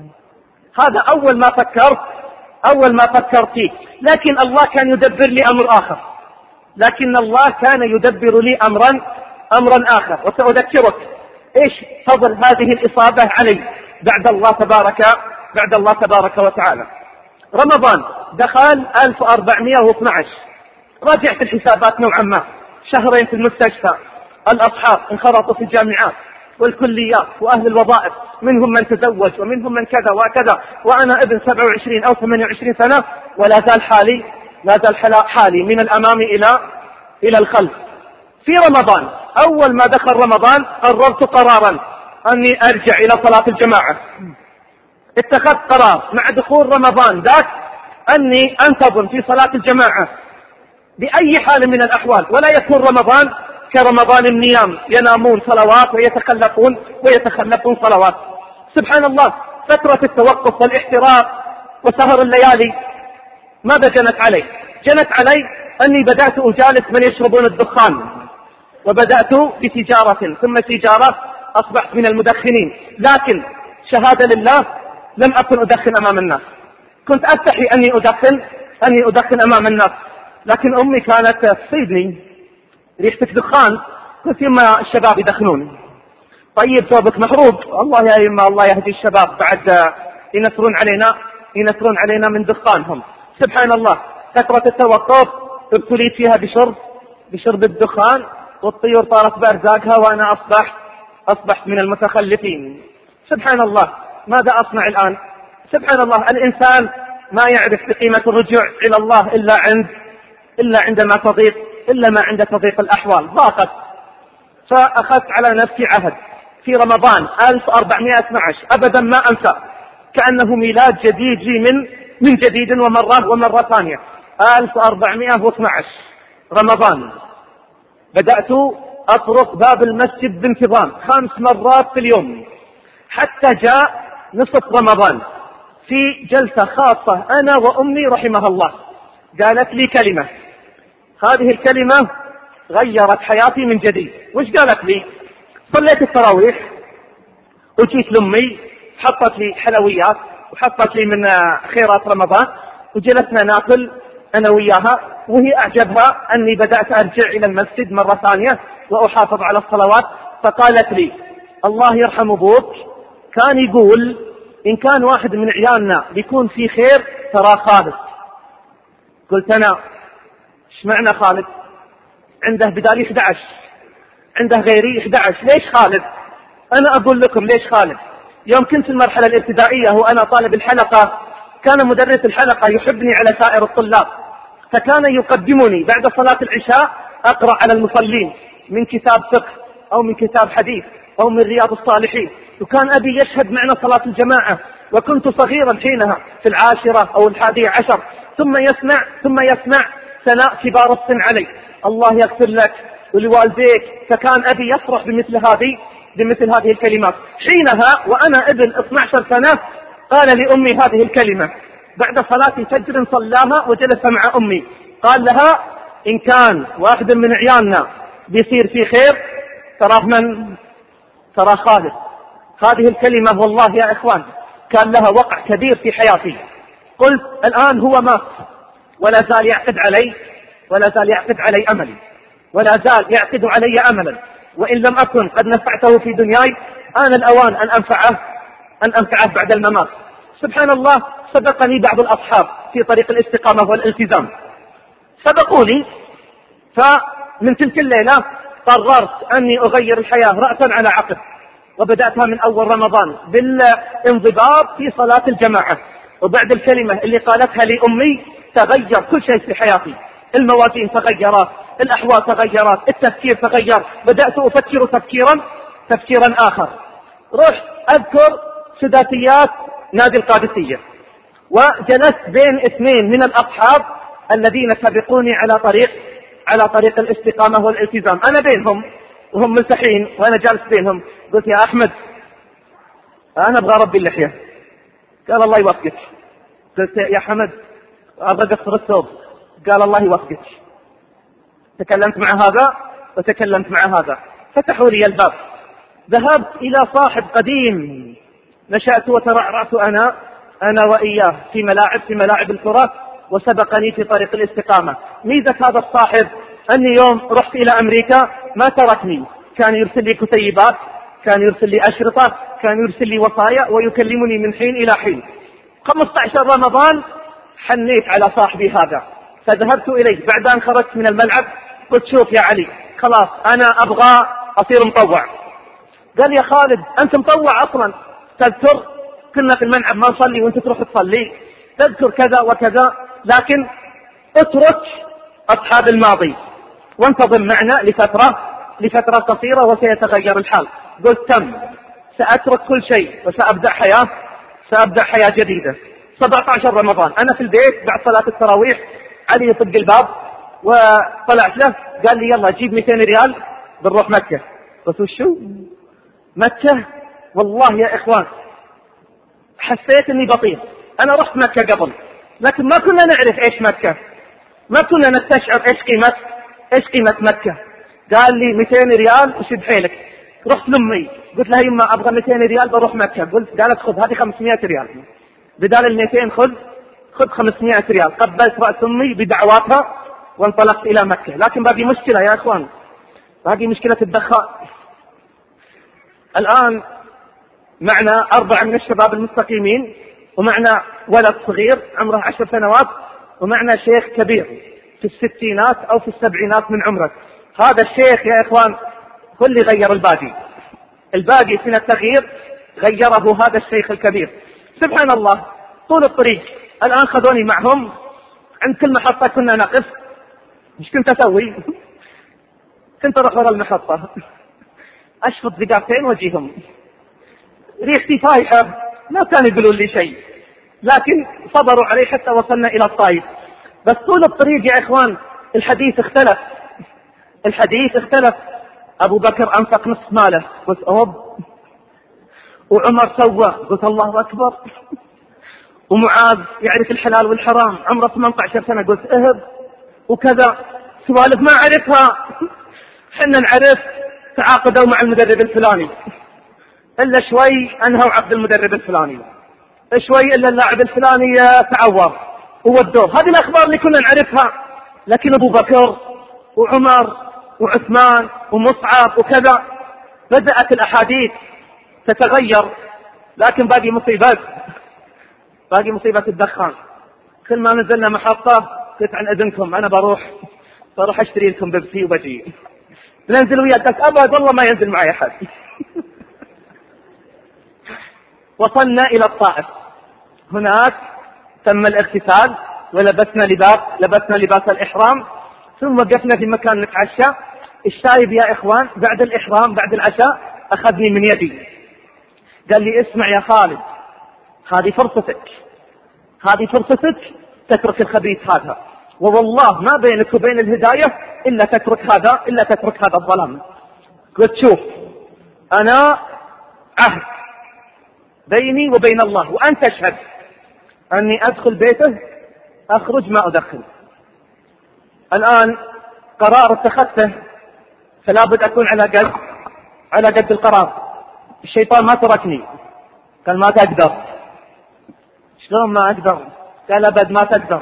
هذا أول ما فكرت أول ما فكرت فيه. لكن الله كان يدبر لي أمر آخر لكن الله كان يدبر لي أمرا أمرا آخر وسأذكرك إيش فضل هذه الإصابة علي بعد الله تبارك بعد الله تبارك وتعالى. رمضان دخل ألف وأربعمائة واثني عشر، راجعت الحسابات نوعا ما، شهرين في المستشفى، الأصحاب انخرطوا في الجامعات والكليات وأهل الوظائف، منهم من تزوج ومنهم من كذا وكذا، وأنا ابن سبعة وعشرين أو ثمانية وعشرين سنة ولا زال حالي لا زال حالي من الأمام إلى إلى الخلف. في رمضان أول ما دخل رمضان قررت قرارا أني أرجع إلى صلاة الجماعة. اتخذت قرار مع دخول رمضان ذاك أني أنتظم في صلاة الجماعة بأي حال من الأحوال، ولا يكون رمضان كرمضان النيام ينامون صلوات ويتخلفون ويتخلفون صلوات. سبحان الله، فترة التوقف والاحتراق وسهر الليالي ماذا جنت علي؟ جنت علي أني بدأت أجالس من يشربون الدخان، وبدأت بتجارة ثم تجارة، أصبحت من المدخنين. لكن شهادة لله لم أكن أدخن أمام الناس، كنت أستحي أني أدخن أني أدخن أمام الناس، لكن أمي كانت تصيدني ريحتك دخان، قلت يما الشباب يدخنون. طيب ثوبك محروق، الله يا يما الله يهدي الشباب بعد ينثرون علينا ينثرون علينا من دخانهم. سبحان الله، فترة التوقف ابتليت فيها بشرب بشرب الدخان، والطيور طارت بأرزاقها وأنا أصبحت أصبحت من المتخلفين. سبحان الله، ماذا أصنع الآن؟ سبحان الله، الإنسان ما يعرف بقيمة الرجوع إلى الله إلا عند إلا عندما تضيق إلا ما عند تضيق الأحوال. ضاقت، فأخذت على نفسي عهد في رمضان ألف وأربعمائة واثني عشر أبدا ما أنسى كأنه ميلاد جديد لي من من جديد ومرة ومرة ثانية. ألف وأربعمائة واثني عشر رمضان بدأت أطرق باب المسجد بانتظام خمس مرات في اليوم، حتى جاء نصف رمضان في جلسة خاصة أنا وأمي رحمها الله، قالت لي كلمة، هذه الكلمة غيرت حياتي من جديد. وش قالت لي؟ صليت التراويح وجيت لأمي حطت لي حلويات وحطت لي من خيرات رمضان، وجلسنا ناكل أنا وياها، وهي أعجبها أني بدأت أرجع إلى المسجد مرة ثانية وأحافظ على الصلوات. فقالت لي الله يرحم أبوك كان يقول إن كان واحد من عيالنا بيكون في خير ترى خالد. قلت أنا إيش معنى خالد؟ عنده بدالي إحدى عشر، عنده غيري إحدى عشر، ليش خالد؟ أنا أقول لكم ليش خالد. يوم كنت في المرحلة الابتدائية وأنا طالب الحلقة، كان مدرس الحلقة يحبني على سائر الطلاب، فكان يقدمني بعد صلاة العشاء أقرأ على المصلين من كتاب فقه أو من كتاب حديث أو من رياض الصالحين، وكان أبي يشهد معنا صلاة الجماعة، وكنت صغيرا حينها في العاشرة أو الحادية عشر. ثم يسمع ثم يسمع ثناء كبار السن علي، الله يغفر لك ولوالديك. فكان أبي يفرح بمثل هذه بمثل هذه الكلمات. حينها وأنا ابن اثني عشر سنة قال لأمي هذه الكلمة بعد صلاة فجر صلاها وجلس مع أمي، قال لها إن كان واحد من عيالنا بيصير في خير تراه من؟ ترى خالد. هذه الكلمة والله يا إخوان كان لها وقع كبير في حياتي. قلت الآن هو مات ولا زال يعقد علي ولا زال يعقد علي أملي ولا زال يعقد علي أملا، وإن لم أكن قد نفعته في دنياي آن الأوان أن أنفعه أن أنفعه بعد الممات. سبحان الله، سبقني بعض الأصحاب في طريق الاستقامة والالتزام، سبقوني، فمن تلك الليلة قررت أني أغير الحياة رأسا على عقب، وبدأتها من أول رمضان بالانضباط في صلاة الجماعة. وبعد الكلمة اللي قالتها لي أمي تغير كل شيء في حياتي، الموازين تغيرت، الأحوال تغيرت، التفكير تغير، بدأت أفكر تفكيرا تفكيرا آخر. رحت أذكر سداسيات نادي القادسية، وجلست بين اثنين من الأصحاب الذين سبقوني على طريق على طريق الاستقامة والالتزام، أنا بينهم وهم ملتحين وأنا جالس بينهم. قلت يا أحمد أنا أبغى ربي اللحية. قال الله يوفقك. قلت يا حمد أبغى أقصر الثوب. قال الله يوفقك. تكلمت مع هذا وتكلمت مع هذا، فتحوا لي الباب. ذهبت إلى صاحب قديم نشأت وترعرعت أنا أنا وإياه في ملاعب في ملاعب الكرة، وسبقني في طريق الاستقامة. ميزة هذا الصاحب أني يوم رحت إلى أمريكا ما تركني، كان يرسل لي كتيبات، كان يرسل لي أشرطة، كان يرسل لي وصايا، ويكلمني من حين إلى حين. خمسة عشر رمضان حنيت على صاحبي هذا، فذهبت إليه بعد أن خرجت من الملعب. قلت شوف يا علي، خلاص أنا أبغى أصير مطوع. قال يا خالد أنت مطوع أصلا، تذكر كنا في الملعب ما نصلي وأنت تروح تصلي، تذكر كذا وكذا، لكن اترك أصحاب الماضي وانتظم معنا لفترة لفترة قصيرة وسيتغير الحال. قلت تم، سأترك كل شيء وسأبدأ حياة سأبدأ حياة جديدة. سبعة عشر رمضان أنا في البيت بعد صلاة التراويح، علي يطق الباب وطلعت له، قال لي يلا جيب مئتين ريال بنروح مكة. قلت وشو مكة؟ والله يا إخوان حسيت أني بطيء. أنا رحت مكة قبل لكن ما كنا نعرف إيش مكة، ما كنا نستشعر إيش قيمة إيش قيمة مكة. قال لي مئتين ريال وشد حيلك. رحت لأمي قلت لها يما أبغى مئتين ريال بروح مكة. قلت قالت خذ هذه خمسمائة ريال بدال المئتين، خذ خذ خمسمائة ريال. قبلت رأس أمي بدعواتها وانطلقت إلى مكة. لكن باقي مشكلة يا إخوان، باقي مشكلة الدخاء. الآن معنا أربعة من الشباب المستقيمين، ومعنا ولد صغير عمره عشر سنوات، ومعنا شيخ كبير في الستينات أو في السبعينات من عمره. هذا الشيخ يا إخوان هو اللي غير الباقي، الباقي من التغيير غيره هذا الشيخ الكبير. سبحان الله، طول الطريق الآن خذوني معهم عند كل محطة كنا نقف. مش كنت أسوي؟ كنت أروح ورا المحطة أشفط دقيقتين وأجيهم، ريحتي فايحة ما كانوا يقولون لي شيء، لكن صبروا عليه حتى وصلنا إلى الطائف. بس طول الطريق يا إخوان الحديث اختلف، الحديث اختلف. أبو بكر أنفق نصف ماله، قلت أوب. وعمر سوى، قلت الله أكبر. ومعاذ يعرف الحلال والحرام، عمره ثمانية عشر سنة، قلت اهب. وكذا سوالف ما عرفها، حنا نعرف تعاقدوا مع المدرب الفلاني، إلا شوي أنهوا عقد المدرب الفلاني، شوي إلا اللاعب الفلاني تعور وودوه. هذه الأخبار اللي كنا نعرفها. لكن أبو بكر وعمر وعثمان ومصعب وكذا بدأت الأحاديث تتغير. لكن باقي مصيبات، باقي مصيبة الدخان. كل ما نزلنا محطة قلت عن إذنكم أنا بروح بروح أشتري لكم بيبسي وبجي. ننزل وياك أبد والله ما ينزل معي أحد. وصلنا إلى الطائف. هناك تم الاغتسال ولبسنا لباس لبسنا لباس الإحرام، ثم وقفنا في مكان نتعشى. الشايب يا إخوان بعد الإحرام بعد العشاء أخذني من يدي قال لي اسمع يا خالد، هذه فرصتك، هذه فرصتك تترك الخبيث هذا، ووالله ما بينك وبين الهداية إلا تترك هذا إلا تترك هذا الظلام. قلت شوف أنا عهد بيني وبين الله وأنت تشهد أني أدخل بيته أخرج ما أدخل. الآن قرار اتخذته فلا بد أكون على قد على قد القرار. الشيطان ما تركني، قال ما تقدر. شلون ما أقدر؟ قال أبد ما تقدر.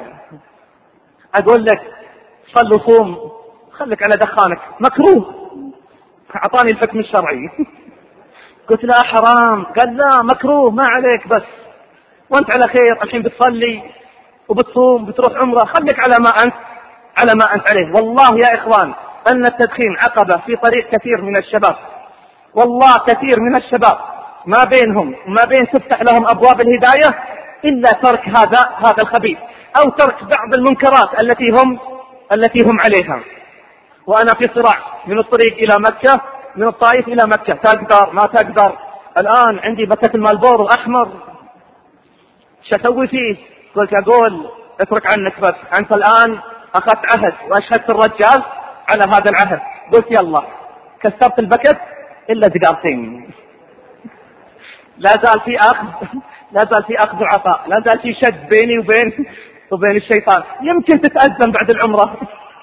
أقول لك صل وصوم خليك على دخانك مكروه. أعطاني الحكم الشرعي. قلت لا حرام. قال لا مكروه ما عليك، بس وانت على خير الحين بتصلي وبتصوم بتروح عمره، خليك على ما أنت على ما أنت عليه. والله يا إخوان أن التدخين عقبة في طريق كثير من الشباب، والله كثير من الشباب ما بينهم ما بين تفتح لهم أبواب الهداية إلا ترك هذا هذا الخبيث أو ترك بعض المنكرات التي هم التي هم عليها. وأنا في صراع من الطريق إلى مكة، من الطائف إلى مكة، تقدر ما تقدر. الآن عندي بكة المالبورو أحمر، شسوي فيه؟ قلت أقول اترك عنك، بس أنت الآن أخذت عهد وأشهدت الرجال على هذا العهد. قلت يلا كسرت البكت إلا دقارتين. لا زال في أخذ لا زال في أخذ وعطاء، لا زال في شد بيني وبين وبين الشيطان. يمكن تتأزم بعد العمرة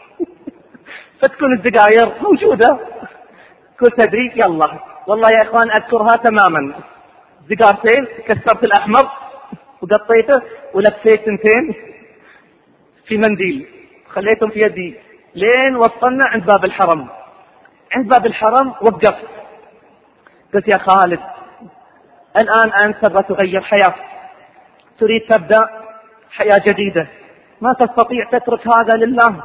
فتكون الدقاير موجودة. كنت أدري يلا والله يا إخوان أذكرها تماما. دقارتين كسرت الأحمر وقطيته ولفيت سنتين في منديل خليتهم في يدي لين وصلنا عند باب الحرم. عند باب الحرم وقفت قلت يا خالد الآن أنت تبغى تغير حياة، تريد تبدأ حياة جديدة، ما تستطيع تترك هذا لله.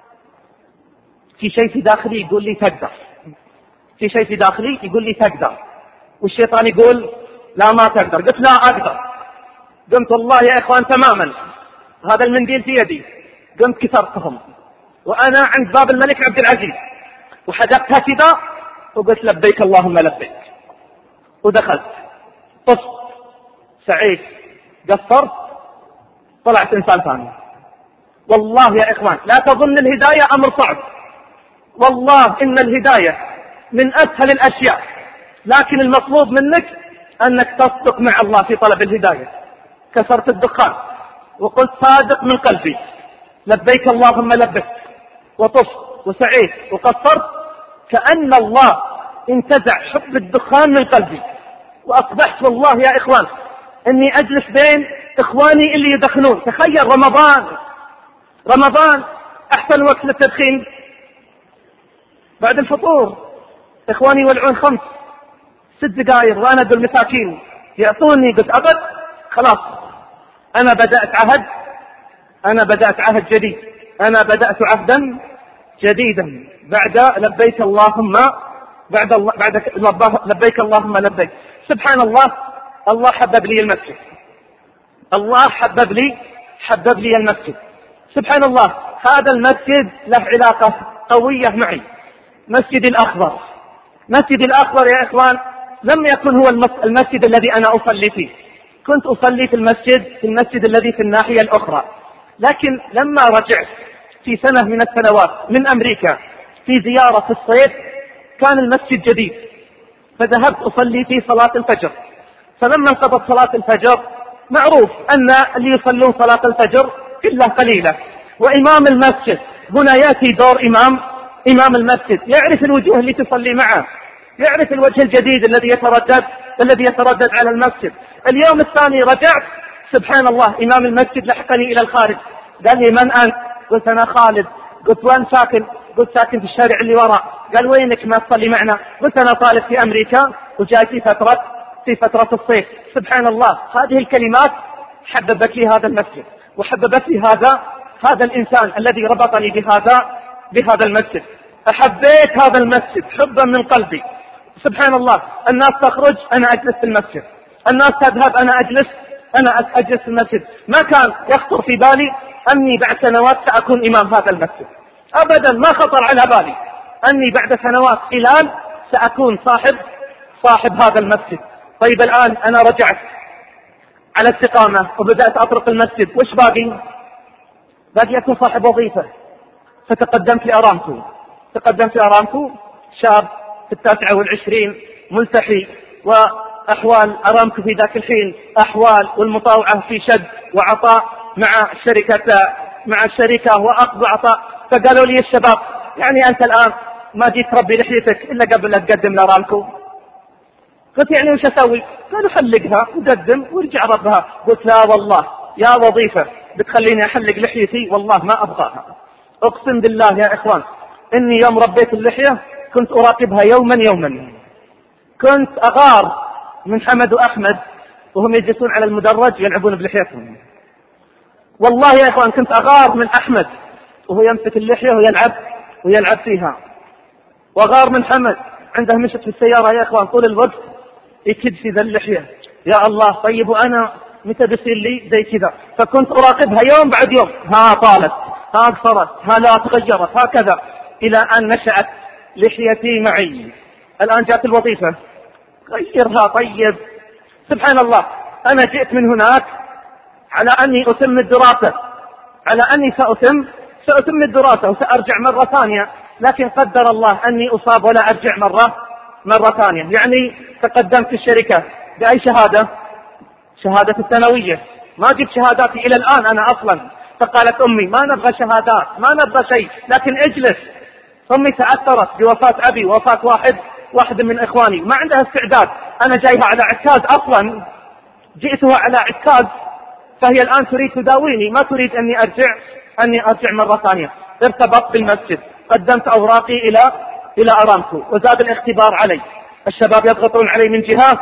في شيء في داخلي يقول لي تقدر، في شيء في داخلي يقول لي تقدر، والشيطان يقول لا ما تقدر. قلت لا أقدر. قمت والله يا إخوان تماما هذا المنديل في يدي، قمت كسرتهم وأنا عند باب الملك عبد العزيز وحدقتها كذا وقلت لبيك اللهم لبيك، ودخلت طفت سعيد قصرت طلعت إنسان ثاني. والله يا إخوان لا تظن الهداية أمر صعب، والله إن الهداية من أسهل الأشياء، لكن المطلوب منك أنك تصدق مع الله في طلب الهداية. كسرت الدخان وقلت صادق من قلبي لبيك اللهم لبيك، وطفت وسعيت وقصرت كأن الله انتزع حب الدخان من قلبي، وأصبحت والله يا إخوان أني أجلس بين إخواني اللي يدخنون. تخيل رمضان رمضان أحسن وقت للتدخين بعد الفطور. إخواني يولعون خمس ست دقائق وأنا أقول مساكين يعطوني. قلت أبد خلاص أنا بدأت عهد أنا بدأت عهد جديد، أنا بدأت عهدا جديدا بعد لبيك اللهم بعد الله بعد لبيك اللهم لبيك. سبحان الله، الله حبب لي المسجد، الله حبب لي حبب لي المسجد. سبحان الله، هذا المسجد له علاقة قوية معي. مسجد الأخضر، مسجد الأخضر يا إخوان لم يكن هو المسجد الذي أنا أصلي فيه، كنت أصلي في المسجد في المسجد الذي في الناحية الأخرى، لكن لما رجعت في سنة من السنوات من أمريكا في زيارة في الصيف كان المسجد جديد، فذهبت أصلي في صلاة الفجر. فلما انقضت صلاة الفجر معروف أن اللي يصلون صلاة الفجر كلها قليلة، وإمام المسجد هنا يأتي دور إمام إمام المسجد، يعرف الوجوه اللي تصلي معه، يعرف الوجه الجديد الذي يتردد الذي يتردد على المسجد. اليوم الثاني رجعت سبحان الله إمام المسجد لحقني إلى الخارج، قال لي من أنت؟ قلت أنا خالد. قلت وين ساكن؟ قلت ساكن في الشارع اللي وراء. قال وينك ما تصلي معنا؟ قلت أنا طالب في أمريكا وجاي في فترة في فترة الصيف. سبحان الله، هذه الكلمات حببت لي هذا المسجد وحببت لي هذا هذا الإنسان الذي ربطني بهذا بهذا المسجد. أحبيت هذا المسجد حبا من قلبي. سبحان الله، الناس تخرج أنا أجلس في المسجد، الناس تذهب أنا أجلس أنا أجلس في المسجد. ما كان يخطر في بالي أني بعد سنوات سأكون إمام هذا المسجد، أبدا ما خطر على بالي أني بعد سنوات خلال سأكون صاحب صاحب هذا المسجد. طيب الآن أنا رجعت على استقامة وبدأت أطرق المسجد، وش باقي؟ باقي أكون صاحب وظيفة. فتقدمت لأرامكو تقدمت لأرامكو شاب في التاسعة والعشرين ملتحي، وأحوال أرامكو في ذاك الحين أحوال والمطاوعة في شد وعطاء مع الشركة مع الشركة وأخذ وعطاء. فقالوا لي الشباب يعني أنت الآن ما جيت تربي لحيتك إلا قبل لا تقدم لأرامكو؟ قلت يعني وش أسوي؟ قالوا حلقها وقدم وارجع ربها. قلت لا والله يا وظيفة بتخليني أحلق لحيتي والله ما أبغاها. أقسم بالله يا إخوان إني يوم ربيت اللحية كنت أراقبها يوما يوما، كنت أغار من حمد وأحمد وهم يجلسون على المدرج يلعبون بلحيتهم. والله يا إخوان كنت أغار من أحمد وهو يمسك اللحية ويلعب ويلعب فيها، وأغار من حمد عنده مشت في السيارة يا إخوان طول الوقت يكد في ذا اللحية. يا الله طيب وأنا متى بيصير لي زي كذا؟ فكنت أراقبها يوم بعد يوم، ها طالت ها قصرت ها لا تغيرت هكذا، إلى أن نشأت لحيتي معي. الآن جاءت الوظيفة غيرها. طيب سبحان الله، أنا جئت من هناك على أني أتم الدراسة على أني سأتم سأتم الدراسة وسأرجع مرة ثانية، لكن قدر الله أني أصاب ولا أرجع مرة مرة ثانية. يعني تقدمت في الشركة بأي شهادة؟ شهادة الثانوية. ما جبت شهاداتي إلى الآن أنا أصلا. فقالت أمي ما نبغى شهادات ما نبغى شيء، لكن اجلس. أمي تأثرت بوفاة أبي ووفاة واحد واحد من إخواني، ما عندها استعداد. أنا جايها على عكاز أصلا، جئتها على عكاز، فهي الآن تريد تداويني، ما تريد أني أرجع أني أرجع مرة ثانية. ارتبطت بالمسجد، قدمت أوراقي إلى إلى أرامكو، وزاد الاختبار علي. الشباب يضغطون علي من جهة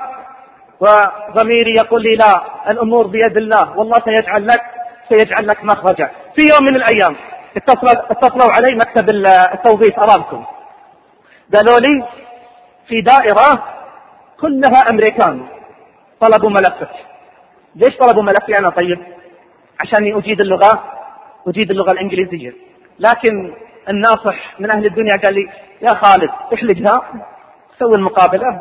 وضميري يقول لي لا، الأمور بيد الله والله سيجعل لك سيجعل لك مخرجا. في يوم من الأيام اتصلوا اتصلوا علي مكتب التوظيف أرامكو، قالوا لي في دائرة كلها أمريكان طلبوا ملفك. ليش طلبوا ملفي أنا؟ طيب عشان أجيد اللغة أجيد اللغة الإنجليزية. لكن الناصح من أهل الدنيا قال لي يا خالد احلقها، سوي المقابلة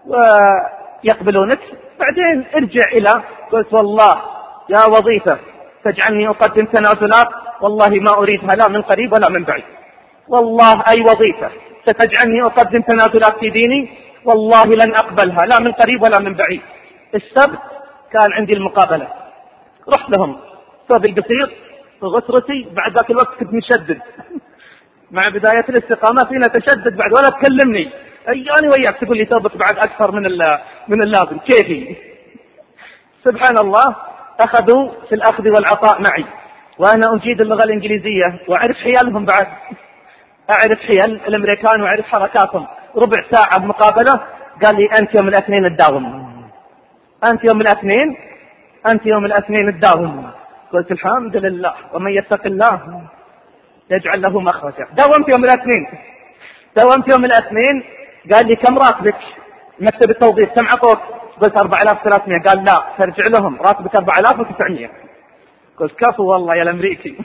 ويقبلونك بعدين ارجع إلى. قلت والله يا وظيفة تجعلني أقدم تنازلات والله ما أريدها لا من قريب ولا من بعيد. والله أي وظيفة ستجعلني أقدم تنازلات في ديني والله لن أقبلها لا من قريب ولا من بعيد. السبت كان عندي المقابلة، رحت لهم ثوب القصير وغسرتي، بعد ذاك الوقت كنت مشدد مع بداية الاستقامة فينا تشدد بعد ولا تكلمني أياني وياك تقول لي ثوبك بعد أكثر من من اللازم كيفي. سبحان الله، أخذوا في الأخذ والعطاء معي، وأنا أجيد اللغة الإنجليزية وأعرف حيالهم بعد، أعرف حيال الأمريكان وأعرف حركاتهم. ربع ساعة مقابلة قال لي أنت يوم الاثنين تداوم، أنت يوم الاثنين أنت يوم الاثنين تداوم. قلت الحمد لله، ومن يتق الله يجعل له مخرجا. داومت يوم الاثنين داومت يوم الاثنين قال لي كم راتبك؟ مكتب التوظيف كم عطوك؟ قلت أربعة آلاف وثلاثمائة. قال لا ترجع لهم راتبك أربعة آلاف وتسعمائة. قلت كفو والله يا الأمريكي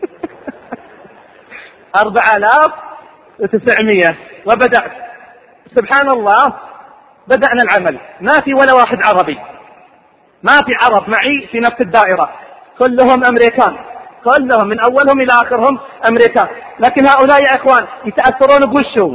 أربعة آلاف وتسعمائة. وبدأت سبحان الله، بدأنا العمل، ما في ولا واحد عربي ما في عرب معي في نفس الدائرة، كلهم أمريكان، كلهم من أولهم إلى آخرهم أمريكان. لكن هؤلاء يا إخوان يتأثرون بوشو؟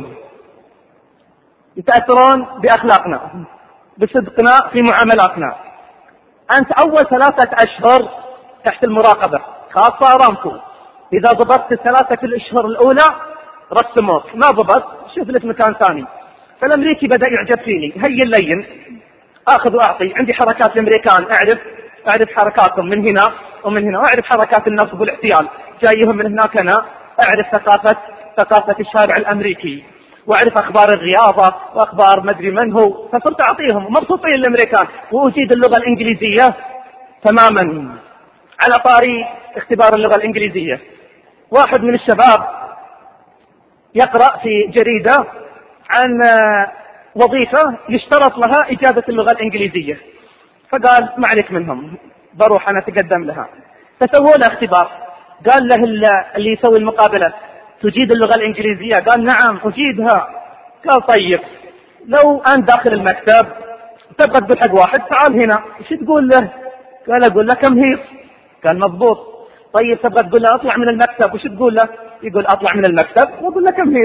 يتأثرون بأخلاقنا، بصدقنا في معاملاتنا. أنت أول ثلاثة أشهر تحت المراقبة، خاصة أرامكو، إذا ضبطت الثلاثة الأشهر الأولى رسموك، ما ضبط شوف لك مكان ثاني. فالأمريكي بدأ يعجب فيني، هي اللين أخذ وأعطي، عندي حركات الأمريكان أعرف أعرف حركاتهم من هنا ومن هنا، وأعرف حركات النصب والاحتيال جايهم من هناك. أنا أعرف ثقافة ثقافة الشارع الأمريكي، وأعرف أخبار الرياضة وأخبار مدري من هو، فصرت أعطيهم ومبسوطين الأمريكان، وأجيد اللغة الإنجليزية تماما. على طاري اختبار اللغة الإنجليزية، واحد من الشباب يقرأ في جريدة عن وظيفة يشترط لها إجازة اللغة الإنجليزية، فقال ما عليك منهم، بروح أنا أتقدم لها. فسووا له اختبار، قال له اللي يسوي المقابلة تجيد اللغة الإنجليزية؟ قال نعم أجيدها. قال طيب لو أنت داخل المكتب تبغى تقول حق واحد تعال هنا، ايش تقول له؟ قال أقول له كم هي؟ قال مضبوط. طيب تبغى تقول له أطلع من المكتب، وش تقول له؟ يقول أطلع من المكتب وأقول له كم هي؟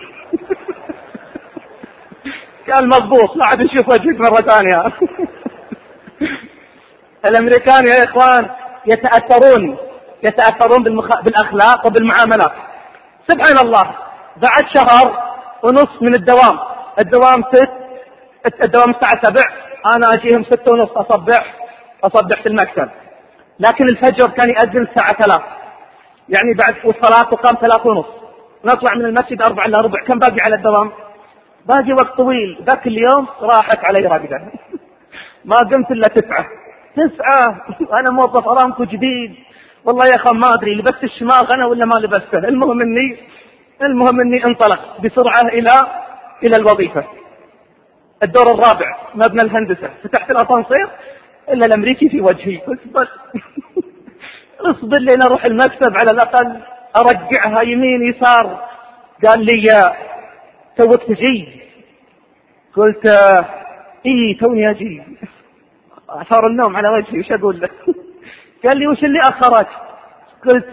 قال مضبوط، لا عاد نشوف وجهك مرة ثانية. الأمريكان يا إخوان يتأثرون يتأثرون بالمخ... بالأخلاق وبالمعاملات. سبحان الله، بعد شهر ونص من الدوام، الدوام ست الدوام الساعة سبع، أنا أجيهم ستة ونص أصبح أصبح في المكتب. لكن الفجر كان يأذن الساعة ثلاث، يعني بعد والصلاة تقام ثلاث ونص، نطلع من المسجد أربع إلا ربع. كم باقي على الدوام؟ باقي وقت طويل. ذاك اليوم راحت علي رقدة، ما قمت إلا تسعة تسعة وأنا موظف أرامكو جديد، والله يا أخي ما أدري لبست الشماغ أنا ولا ما لبسته. المهم إني المهم إني انطلق بسرعة إلى إلى الوظيفة. الدور الرابع مبنى الهندسة، فتحت الأسانسير إلا الأمريكي في وجهي، اصبر اصبر لي أروح المكتب على الأقل أرجعها يمين يسار. قال لي توك تجي؟ قلت إيه توني أجي. أثار النوم على وجهي، وش أقول له؟ قال لي وش اللي أخرك؟ قلت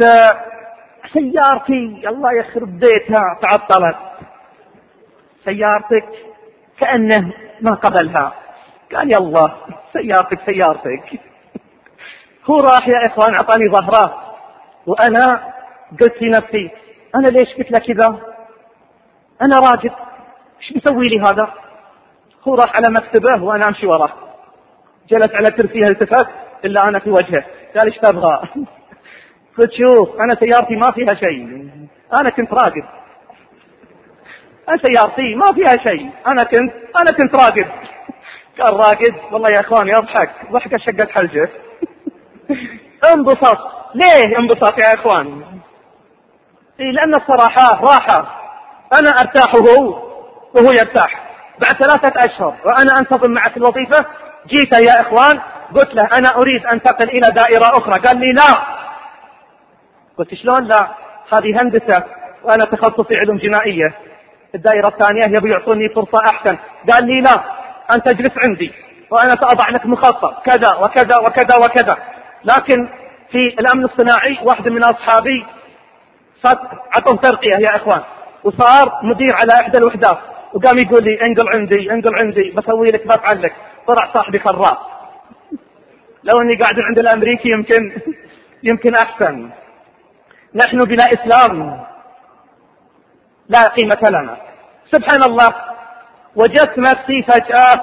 سيارتي الله يخرب بيتها تعطلت. سيارتك؟ كأنه ما قبلها. قال يلا سيارتك سيارتك. هو راح يا إخوان أعطاني ظهره، وأنا قلت في نفسي أنا ليش قلت له كذا؟ أنا راجل إيش بيسوي لي هذا؟ هو راح على مكتبه وأنا أمشي وراه، جلس على كرسيه التفت إلا أنا في وجهه. قال إيش تبغى؟ قلت شوف أنا سيارتي ما فيها شيء، أنا كنت راقد، أنا سيارتي ما فيها شيء، أنا كنت أنا كنت راقد. قال راقد؟ والله يا إخوان يضحك ضحكة شقت حلجه. انبسط. ليه انبسط يا إخوان؟ إيه لأن الصراحة راحة، أنا أرتاح وهو وهو يرتاح. بعد ثلاثة أشهر وأنا أنتظم معه في الوظيفة، جيت يا إخوان قلت له أنا أريد أن أنتقل إلى دائرة أخرى. قال لي لا. قلت شلون لا؟ هذه هندسة وأنا تخصصي علوم جنائية، الدائرة الثانية يبي يعطوني فرصة أحسن. قال لي لا، أنت اجلس عندي وأنا سأضع لك مخطط كذا وكذا وكذا وكذا. لكن في الأمن الصناعي واحد من أصحابي عطوه ترقية يا إخوان، وصار مدير على إحدى الوحدات، وقام يقول لي انقل عندي انقل عندي بسوي لك بفعل لك. طلع صاحبي خراف. لو اني قاعد عند الامريكي يمكن يمكن احسن. نحن بلا اسلام لا قيمة لنا. سبحان الله، وجدت نفسي فجأة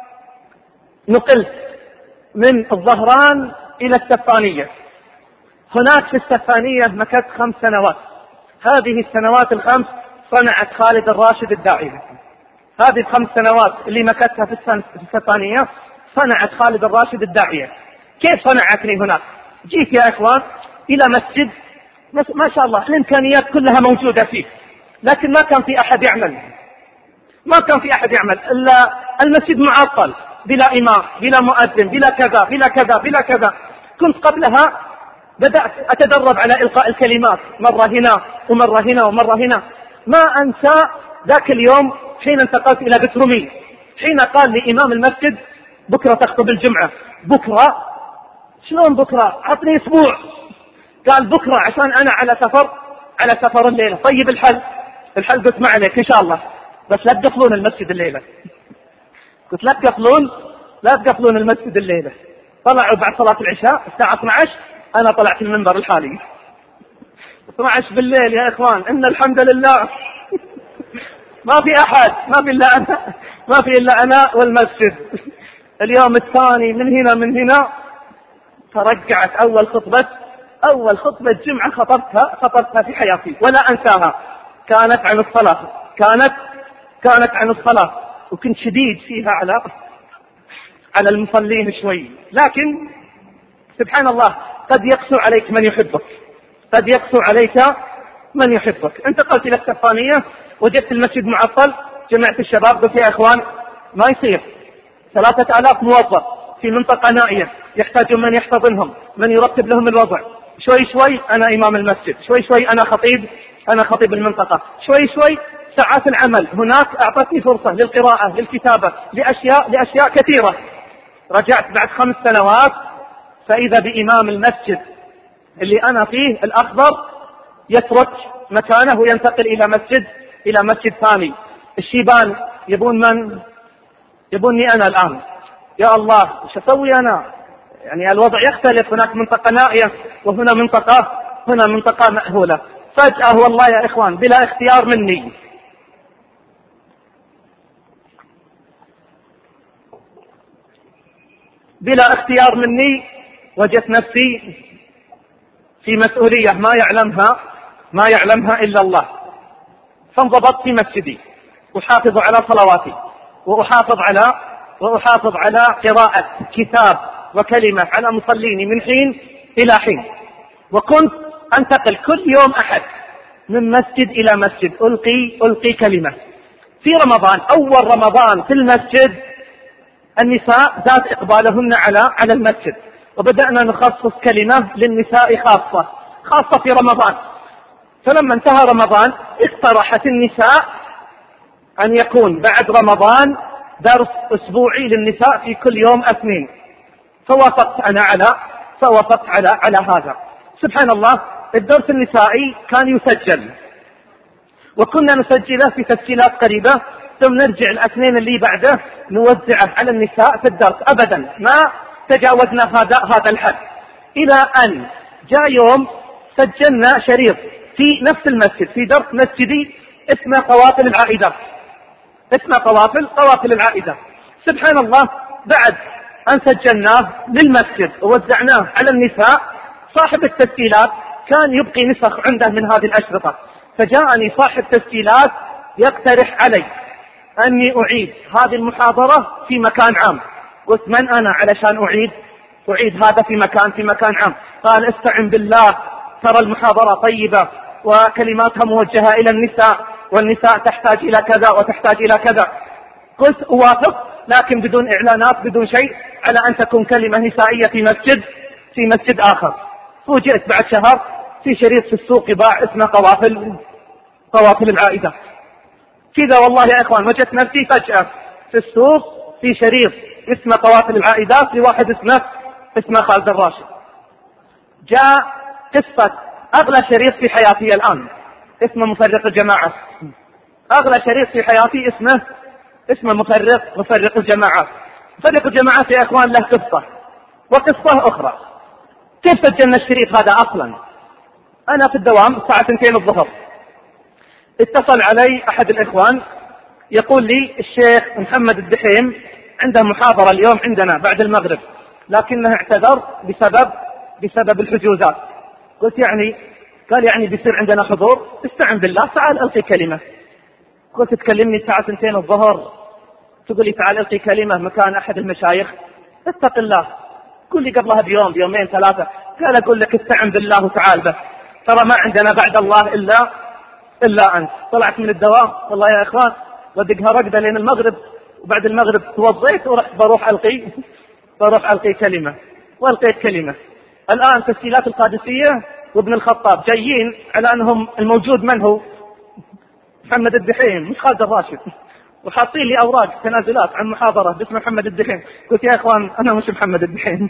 نقلت من الظهران الى السفانية. هناك في السفانية مكثت خمس سنوات. هذه السنوات الخمس صنعت خالد الراشد الداعية. هذه الخمس سنوات اللي مكثتها في السفانية صنعت خالد الراشد الداعية. كيف صنعتني هناك؟ جيت يا إخوان إلى مسجد ما شاء الله الإمكانيات كلها موجودة فيه، لكن ما كان في أحد يعمل ما كان في أحد يعمل إلا المسجد معطل، بلا إمام بلا مؤذن بلا كذا بلا كذا بلا كذا. كنت قبلها بدأت أتدرب على إلقاء الكلمات، مرة هنا ومرة هنا ومرة هنا. ما أنسى ذاك اليوم حين انتقلت إلى بترومي، حين قال لي إمام المسجد بكرة تخطب الجمعة. بكرة؟ شلون بكرة؟ عطني أسبوع. قال بكرة عشان أنا على سفر، على سفر الليلة. طيب الحل؟ الحل قلت ما عليك إن شاء الله، بس لا تقفلون المسجد الليلة. قلت لا تقفلون، لا تقفلون المسجد الليلة. طلعوا بعد صلاة العشاء الساعة اثني عشر، أنا طلعت المنبر الحالي اثني عشر بالليل. يا إخوان إن الحمد لله ما في أحد، ما في إلا أنا، ما في إلا أنا والمسجد. اليوم الثاني من هنا من هنا ترجعت أول خطبة، أول خطبة جمعة خطبتها خطبتها في حياتي ولا أنساها. كانت عن الصلاة، كانت كانت عن الصلاة، وكنت شديد فيها على على المصلين شوي. لكن سبحان الله قد يقسو عليك من يحبك، قد يقسو عليك من يحبك. انتقلت إلى السفانية، وجدت المسجد معطل، جمعت الشباب قلت يا إخوان ما يصير، ثلاثة آلاف موظف في منطقة نائية يحتاجون من يحتضنهم، من يرتب لهم الوضع. شوي شوي أنا إمام المسجد، شوي شوي أنا خطيب، أنا خطيب المنطقة، شوي شوي ساعات العمل هناك أعطتني فرصة للقراءة، للكتابة، لأشياء لأشياء كثيرة. رجعت بعد خمس سنوات فإذا بإمام المسجد اللي أنا فيه الأخضر يترك مكانه وينتقل إلى مسجد إلى مسجد ثاني. الشيبان يبون من؟ يبوني أنا الآن. يا الله إيش أسوي أنا؟ يعني الوضع يختلف، هناك منطقة نائية وهنا منطقة هنا منطقة مأهولة. فجأة والله يا إخوان بلا اختيار مني بلا اختيار مني وجدت نفسي في مسؤولية ما يعلمها ما يعلمها إلا الله. فانضبطت في مسجدي، أحافظ على صلواتي، وأحافظ على وأحافظ على قراءة كتاب وكلمة على مصليني من حين إلى حين. وكنت أنتقل كل يوم أحد من مسجد إلى مسجد، ألقي ألقي كلمة. في رمضان، أول رمضان في المسجد، النساء زاد إقبالهن على على المسجد، وبدأنا نخصص كلمة للنساء خاصة خاصة في رمضان. فلما انتهى رمضان اقترحت النساء أن يكون بعد رمضان درس أسبوعي للنساء في كل يوم اثنين. فوافقت أنا على فوافقت على على هذا. سبحان الله الدرس النسائي كان يسجل، وكنا نسجله في تسجيلات قريبة، ثم نرجع الاثنين اللي بعده نوزعه على النساء في الدرس. أبدا ما تجاوزنا هذا هذا الحد، إلى أن جاء يوم سجلنا شريط في نفس المسجد في درس مسجدي اسمه قوافل العائدة، اسمه قوافل قوافل العائدة. سبحان الله بعد أن سجلناه للمسجد ووزعناه على النساء، صاحب التسجيلات كان يبقي نسخ عنده من هذه الأشرطة، فجاءني صاحب تسجيلات يقترح علي أني أعيد هذه المحاضرة في مكان عام. قلت من أنا علشان أعيد أعيد هذا في مكان في مكان عام؟ قال استعن بالله، ترى المحاضرة طيبة وكلماتها موجهة إلى النساء، والنساء تحتاج إلى كذا وتحتاج إلى كذا. قلت أوافق، لكن بدون إعلانات بدون شيء، على أن تكون كلمة نسائية في مسجد في مسجد آخر. فوجئت بعد شهر في شريط في السوق يباع اسمه قوافل قوافل العائدة. كذا والله يا إخوان وجدت نفسي فجأة في السوق في شريط اسمه قوافل العائدات لواحد اسمه اسمه خالد الراشد. جاء قصة أغلى شريط في حياتي الآن اسمه مفرق الجماعة. أغلى شريط في حياتي اسمه اسمه مفرق مفرق الجماعات. مفرق الجماعات يا إخوان له قصة وقصة أخرى. كيف سجلنا الشريط هذا أصلا؟ أنا في الدوام الساعة اثنتين الظهر، اتصل علي أحد الإخوان يقول لي الشيخ محمد الدحيم عنده محاضرة اليوم عندنا بعد المغرب، لكنه اعتذر بسبب بسبب الحجوزات. قلت يعني؟ قال يعني بيصير عندنا حضور. استعن بالله تعال ألقي كلمة. قلت تكلمني الساعة اثنتين الظهر تقول لي تعال ألقي كلمة مكان أحد المشايخ؟ اتق الله. قل لي قبلها بيوم بيومين ثلاثة. قال أقول لك استعن بالله وتعال، بس ترى ما عندنا بعد الله إلا إلا أنت. طلعت من الدوام والله يا إخوان ودقها رقدة لين المغرب، وبعد المغرب توضيت ورحت بروح ألقي بروح ألقي كلمة، وألقيت كلمة. الآن تسجيلات القادسية وابن الخطاب جايين على أنهم الموجود من هو؟ محمد الدحيم مش خالد الراشد. وحاطين لي أوراق تنازلات عن محاضرة باسم محمد الدحيم. قلت يا إخوان أنا مش محمد الدحيم.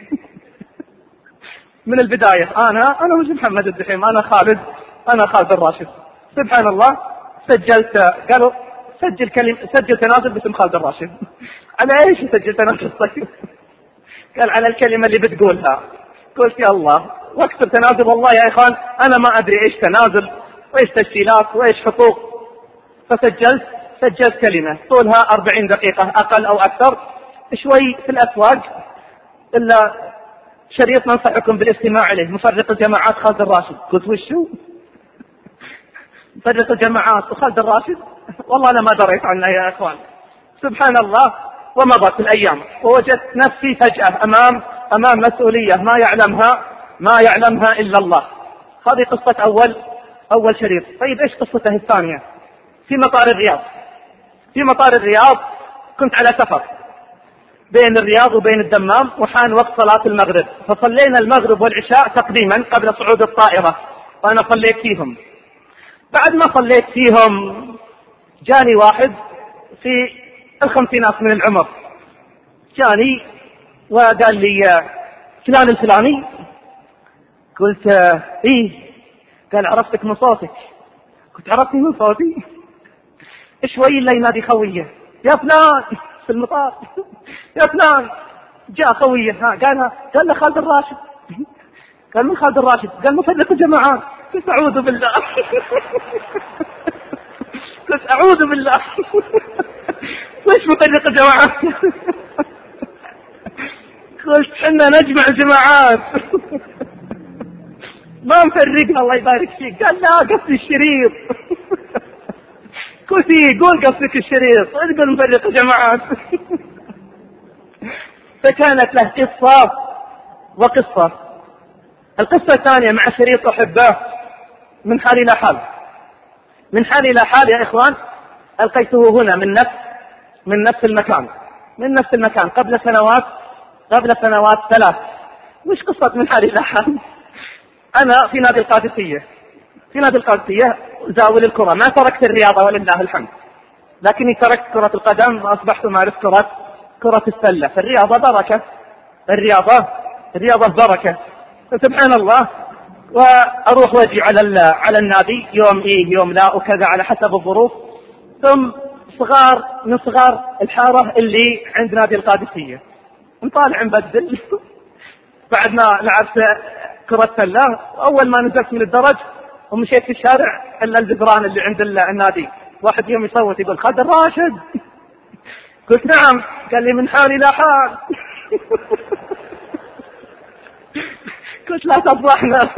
من البداية أنا أنا مش محمد الدحيم، أنا خالد أنا خالد الراشد. سبحان الله سجلت، قالوا سجل كلمة سجل تنازل باسم خالد الراشد. على إيش سجل تنازل طيب؟ قال على الكلمة اللي بتقولها. قلت يا الله واكتب تنازل. والله يا إخوان أنا ما أدري إيش تنازل وإيش تسجيلات وإيش حقوق. فسجلت سجلت كلمة طولها أربعين دقيقة أقل أو أكثر. شوي في الأسواق إلا شريط ننصحكم بالاستماع عليه، مفرق الجماعات خالد الراشد. قلت وشو مفرق الجماعات وخالد الراشد؟ والله أنا ما دريت عنه يا إخوان. سبحان الله. ومضت الأيام ووجدت نفسي فجأة أمام أمام مسؤولية ما يعلمها ما يعلمها إلا الله. هذه قصة أول أول شريط. طيب إيش قصته الثانية؟ في مطار الرياض في مطار الرياض كنت على سفر بين الرياض وبين الدمام، وحان وقت صلاة المغرب، فصلينا المغرب والعشاء تقديما قبل صعود الطائرة، وأنا صليت فيهم. بعد ما صليت فيهم جاني واحد في الخمسينات من العمر، جاني وقال لي فلان الفلاني. قلت إيه. قال عرفتك من صوتك. قلت عرفتني من صوتي؟ شوي اللي ينادي خويه يا فلان في المطار. يا فلان جاء خويه. ها قالها قال له خالد الراشد. قال من خالد الراشد؟ قال مفرق الجماعات. قلت أعوذ بالله. قلت أعوذ بالله. ليش مفرق الجماعات؟ قلت حنا نجمع الجماعات ما مفرقنا الله يبارك فيك. قال لا قصدي الشريط. قلت قول قصدك الشريط تقول مفرق الجماعات. فكانت له قصة وقصة. القصة الثانية مع شريط أحبه من حال إلى حال. من حال إلى حال يا إخوان ألقيته هنا من نفس من نفس المكان من نفس المكان قبل سنوات قبل سنوات ثلاث. مش قصة من حال إلى حال. أنا في نادي القادسية في نادي القادسية زاول الكرة. ما تركت الرياضة ولله الحمد، لكني تركت كرة القدم وأصبحت أمارس كرة كرة السلة. فالرياضة بركة الرياضة الرياضة بركة. فسبحان الله. وأروح واجي على على النادي يوم إيه يوم لا وكذا على حسب الظروف. ثم صغار من صغار الحارة اللي عند نادي القادسية نطالع نبدل. بعد ما لعبت كرة سلة وأول ما نزلت من الدرج ومشيت في الشارع إلا الجدران اللي عند النادي واحد يوم يصوت يقول خالد الراشد. قلت نعم. قال لي من حال إلى حال. قلت لا تفضحنا.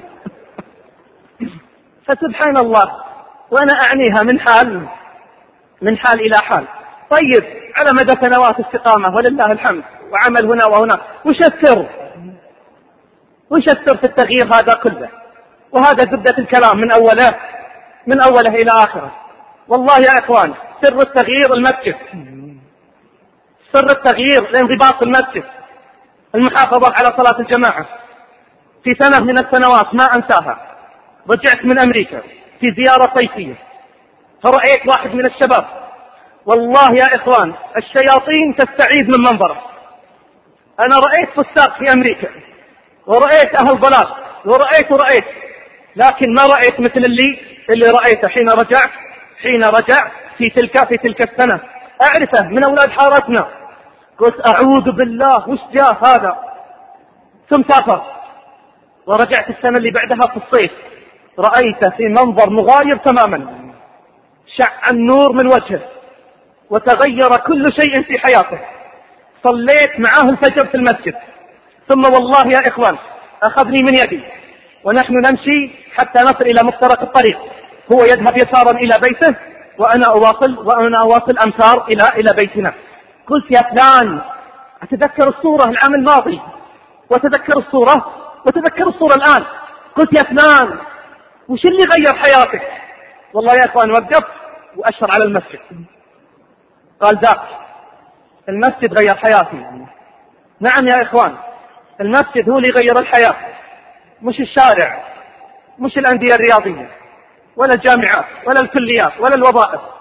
فسبحان الله. وأنا أعنيها من حال من حال إلى حال. طيب على مدى سنوات استقامة ولله الحمد وعمل هنا وهنا. وش السر وش السر في التغيير هذا كله؟ وهذا زبدة الكلام من أوله من أوله إلى آخره. والله يا إخوان سر التغيير المسجد. سر التغيير الانضباط المسجد، المحافظة على صلاة الجماعة. في سنة من السنوات ما أنساها رجعت من أمريكا في زيارة صيفية، فرأيت واحد من الشباب والله يا إخوان الشياطين تستعيذ من منظره. أنا رأيت فساق في أمريكا ورأيت أهل ضلال ورأيت ورأيت لكن ما رأيت مثل اللي اللي رأيته حين رجعت حين رجع في تلك في تلك السنة. أعرفه من أولاد حارتنا. قلت أعوذ بالله وش جاء هذا. ثم سافر ورجعت السنة اللي بعدها في الصيف رأيته في منظر مغاير تماما. شع النور من وجهه وتغير كل شيء في حياته. صليت معاه الفجر في المسجد ثم والله يا إخوان أخذني من يدي ونحن نمشي حتى نصل إلى مفترق الطريق. هو يذهب يسارا إلى بيته وأنا أواصل وأنا أواصل أمتار إلى إلى بيتنا. قلت يا فلان أتذكر الصورة العام الماضي وتذكر الصورة وتذكر الصورة الآن. قلت يا فلان وش اللي غير حياتك؟ والله يا إخوان وقف وأشر على المسجد. قال ذاك المسجد غير حياتي. نعم يا إخوان المسجد هو اللي غير الحياة، مش الشارع، مش الأندية الرياضية ولا الجامعات ولا الكليات ولا الوظائف.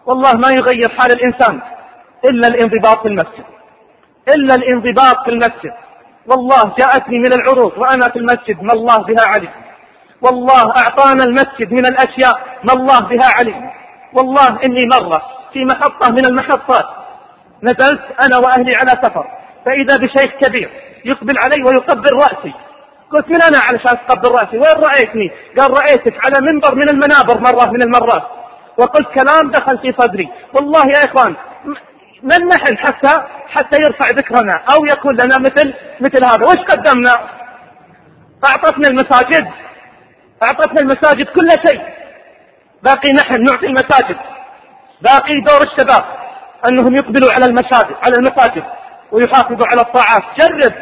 والله ما يغير حال الإنسان إلا الانضباط في المسجد، إلا الانضباط في المسجد. والله جاءتني من العروض وأنا في المسجد ما الله بها عليم، والله أعطانا المسجد من الأشياء ما الله بها عليم. والله إني مرة في محطة من المحطات نزلت أنا وأهلي على سفر، فإذا بشيخ كبير يقبل علي ويقبل رأسي. قلت من أنا علشان تقبل رأسي؟ وين رأيتني؟ قال رأيتك على منبر من المنابر مرة من المرات، وقلت كلام دخل في صدري. والله يا إخوان من نحن حتى حتى يرفع ذكرنا أو يكون لنا مثل مثل هذا؟ وش قدمنا؟ أعطتنا المساجد، أعطتنا المساجد كل شيء، باقي نحن نعطي المساجد. باقي دور الشباب أنهم يقبلوا على المساجد على المساجد ويحافظوا على الطاعات. جرب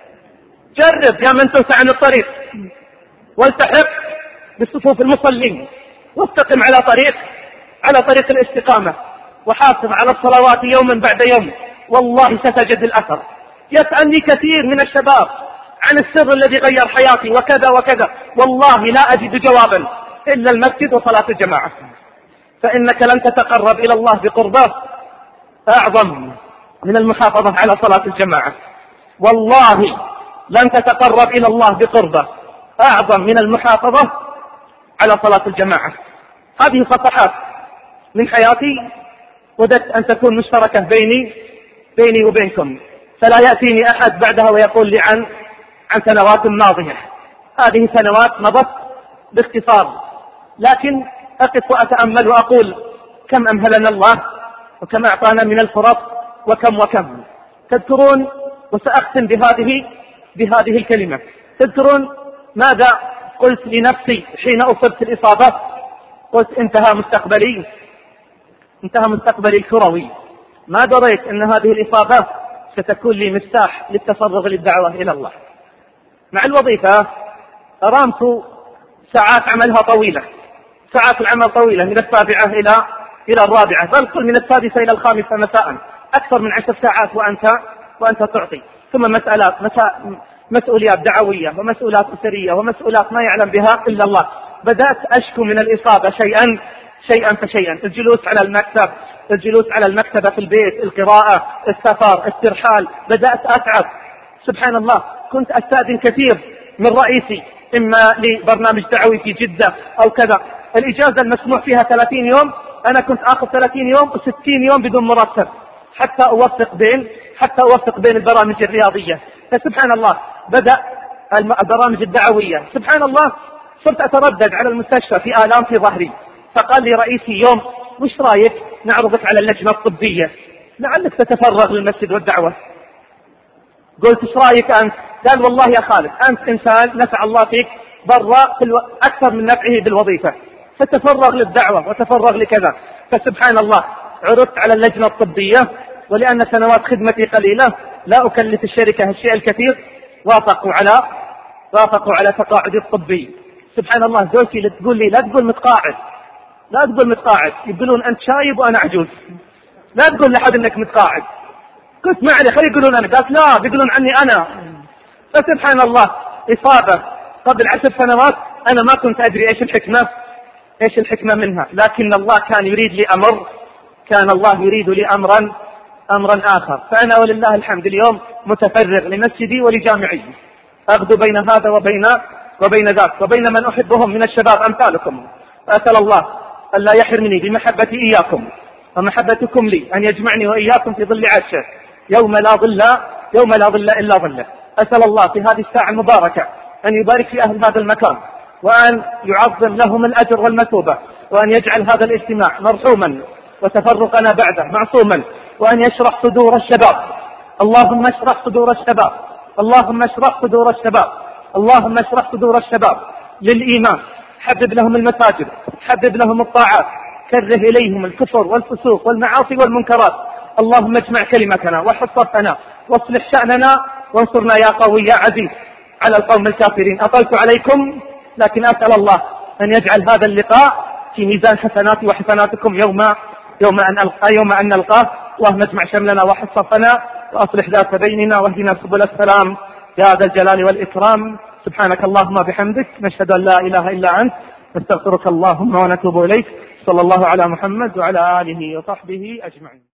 جرب يا من تنسى عن الطريق، والتحق بصفوف المصلين، واستقم على طريق على طريق الاستقامة، وحافظ على الصلوات يوما بعد يوم، والله ستجد الأثر. يسألني كثير من الشباب عن السر الذي غير حياتي وكذا وكذا، والله لا أجد جوابا إلا المسجد وصلاة الجماعة. فإنك لن تتقرب إلى الله بقربه أعظم من المحافظة على صلاة الجماعة. والله لن تتقرب إلى الله بقربه أعظم من المحافظة على صلاة الجماعة. هذه صفحات من حياتي وددت أن تكون مشتركة بيني بيني وبينكم، فلا يأتيني أحد بعدها ويقول لي عن عن سنوات ماضية. هذه سنوات مضت باختصار، لكن أقف وأتأمل وأقول كم أمهلنا الله وكم أعطانا من الفرص وكم وكم. تذكرون، وسأختم بهذه بهذه الكلمة، تذكرون ماذا قلت لنفسي حين أصبت الإصابة؟ قلت انتهى مستقبلي انتهى مستقبلي الكروي. ما دريت أن هذه الإصابة ستكون لي مفتاح للتفرغ للدعوة إلى الله. مع الوظيفة أرامت ساعات عملها طويلة، ساعات العمل طويلة، من السابعة إلى إلى الرابعة، بل قل من السادسة إلى الخامسة مساء، أكثر من عشر ساعات وأنت وأنت تعطي. ثم مسألات مسؤوليات دعوية ومسؤولات أسرية ومسؤولات ما يعلم بها إلا الله. بدأت أشكو من الإصابة شيئا شيئا فشيئا، الجلوس على المكتب، الجلوس على المكتبة في البيت، القراءة، السفر، الترحال، بدأت أتعب. سبحان الله، كنت أستأذن كثير من رئيسي، إما لبرنامج دعوي في جدة أو كذا. الإجازة المسموح فيها ثلاثين يوم، أنا كنت آخذ ثلاثين يوم وستين يوم بدون مرتب حتى أوفق بين حتى أوفق بين البرامج الرياضية. فسبحان الله بدأ البرامج الدعوية. سبحان الله صرت أتردد على المستشفى في آلام في ظهري، فقال لي رئيسي يوم وش رايك نعرضك على اللجنة الطبية لعلك تتفرغ للمسجد والدعوة. قلت ايش رايك أنت؟ قال والله يا خالد أنت إنسان نفع الله فيك برا الو... أكثر من نفعه بالوظيفة، فتفرغ للدعوة وتفرغ لكذا. فسبحان الله عرضت على اللجنة الطبية، ولأن سنوات خدمتي قليلة لا أكلف الشركة الشيء الكثير، وافقوا على وافقوا على تقاعدي الطبي. سبحان الله زوجتي تقول لي لا تقول متقاعد، لا تقول متقاعد، يقولون أنت شايب وأنا عجوز، لا تقول لحد أنك متقاعد. قلت ما علي خلي يقولون أنا، قالت لا بيقولون عني أنا. فسبحان الله إصابة قبل عشر سنوات أنا ما كنت أدري إيش الحكمة إيش الحكمة منها، لكن الله كان يريد لي أمر كان الله يريد لي أمرا أمرا آخر. فأنا ولله الحمد اليوم متفرغ لمسجدي ولجامعي، أغدو بين هذا وبين وبين ذاك وبين من أحبهم من الشباب أمثالكم. فأسأل الله أن لا يحرمني بمحبتي إياكم ومحبتكم لي، أن يجمعني وإياكم في ظل عرشه يوم لا ظل يوم لا ظل إلا ظله. أسأل الله في هذه الساعة المباركة أن يبارك في أهل هذا المكان، وأن يعظم لهم الأجر والمثوبة، وأن يجعل هذا الاجتماع مرحوما وتفرقنا بعده معصوما، وأن يشرح صدور الشباب. اللهم اشرح صدور الشباب، اللهم اشرح صدور الشباب، اللهم اشرح صدور الشباب للإيمان. حبب لهم المساجد، حبب لهم الطاعات، كره إليهم الكفر والفسوق والمعاصي والمنكرات. اللهم اجمع كلمتنا وحفظ صفنا واصلح شأننا وانصرنا يا قوي يا عزيز على القوم الكافرين. أطلت عليكم، لكن أسأل الله أن يجعل هذا اللقاء في ميزان حسناتي وحسناتكم يوم يوم أن ألقى يوم أن نلقاه. اللهم اجمع شملنا وحفظ صفنا وأصلح ذات بيننا واهدنا سبل السلام يا ذا الجلال والإكرام. سبحانك اللهم بحمدك، نشهد أن لا إله إلا أنت، نستغفرك اللهم ونتوب إليك. صلى الله على محمد وعلى آله وصحبه أجمعين.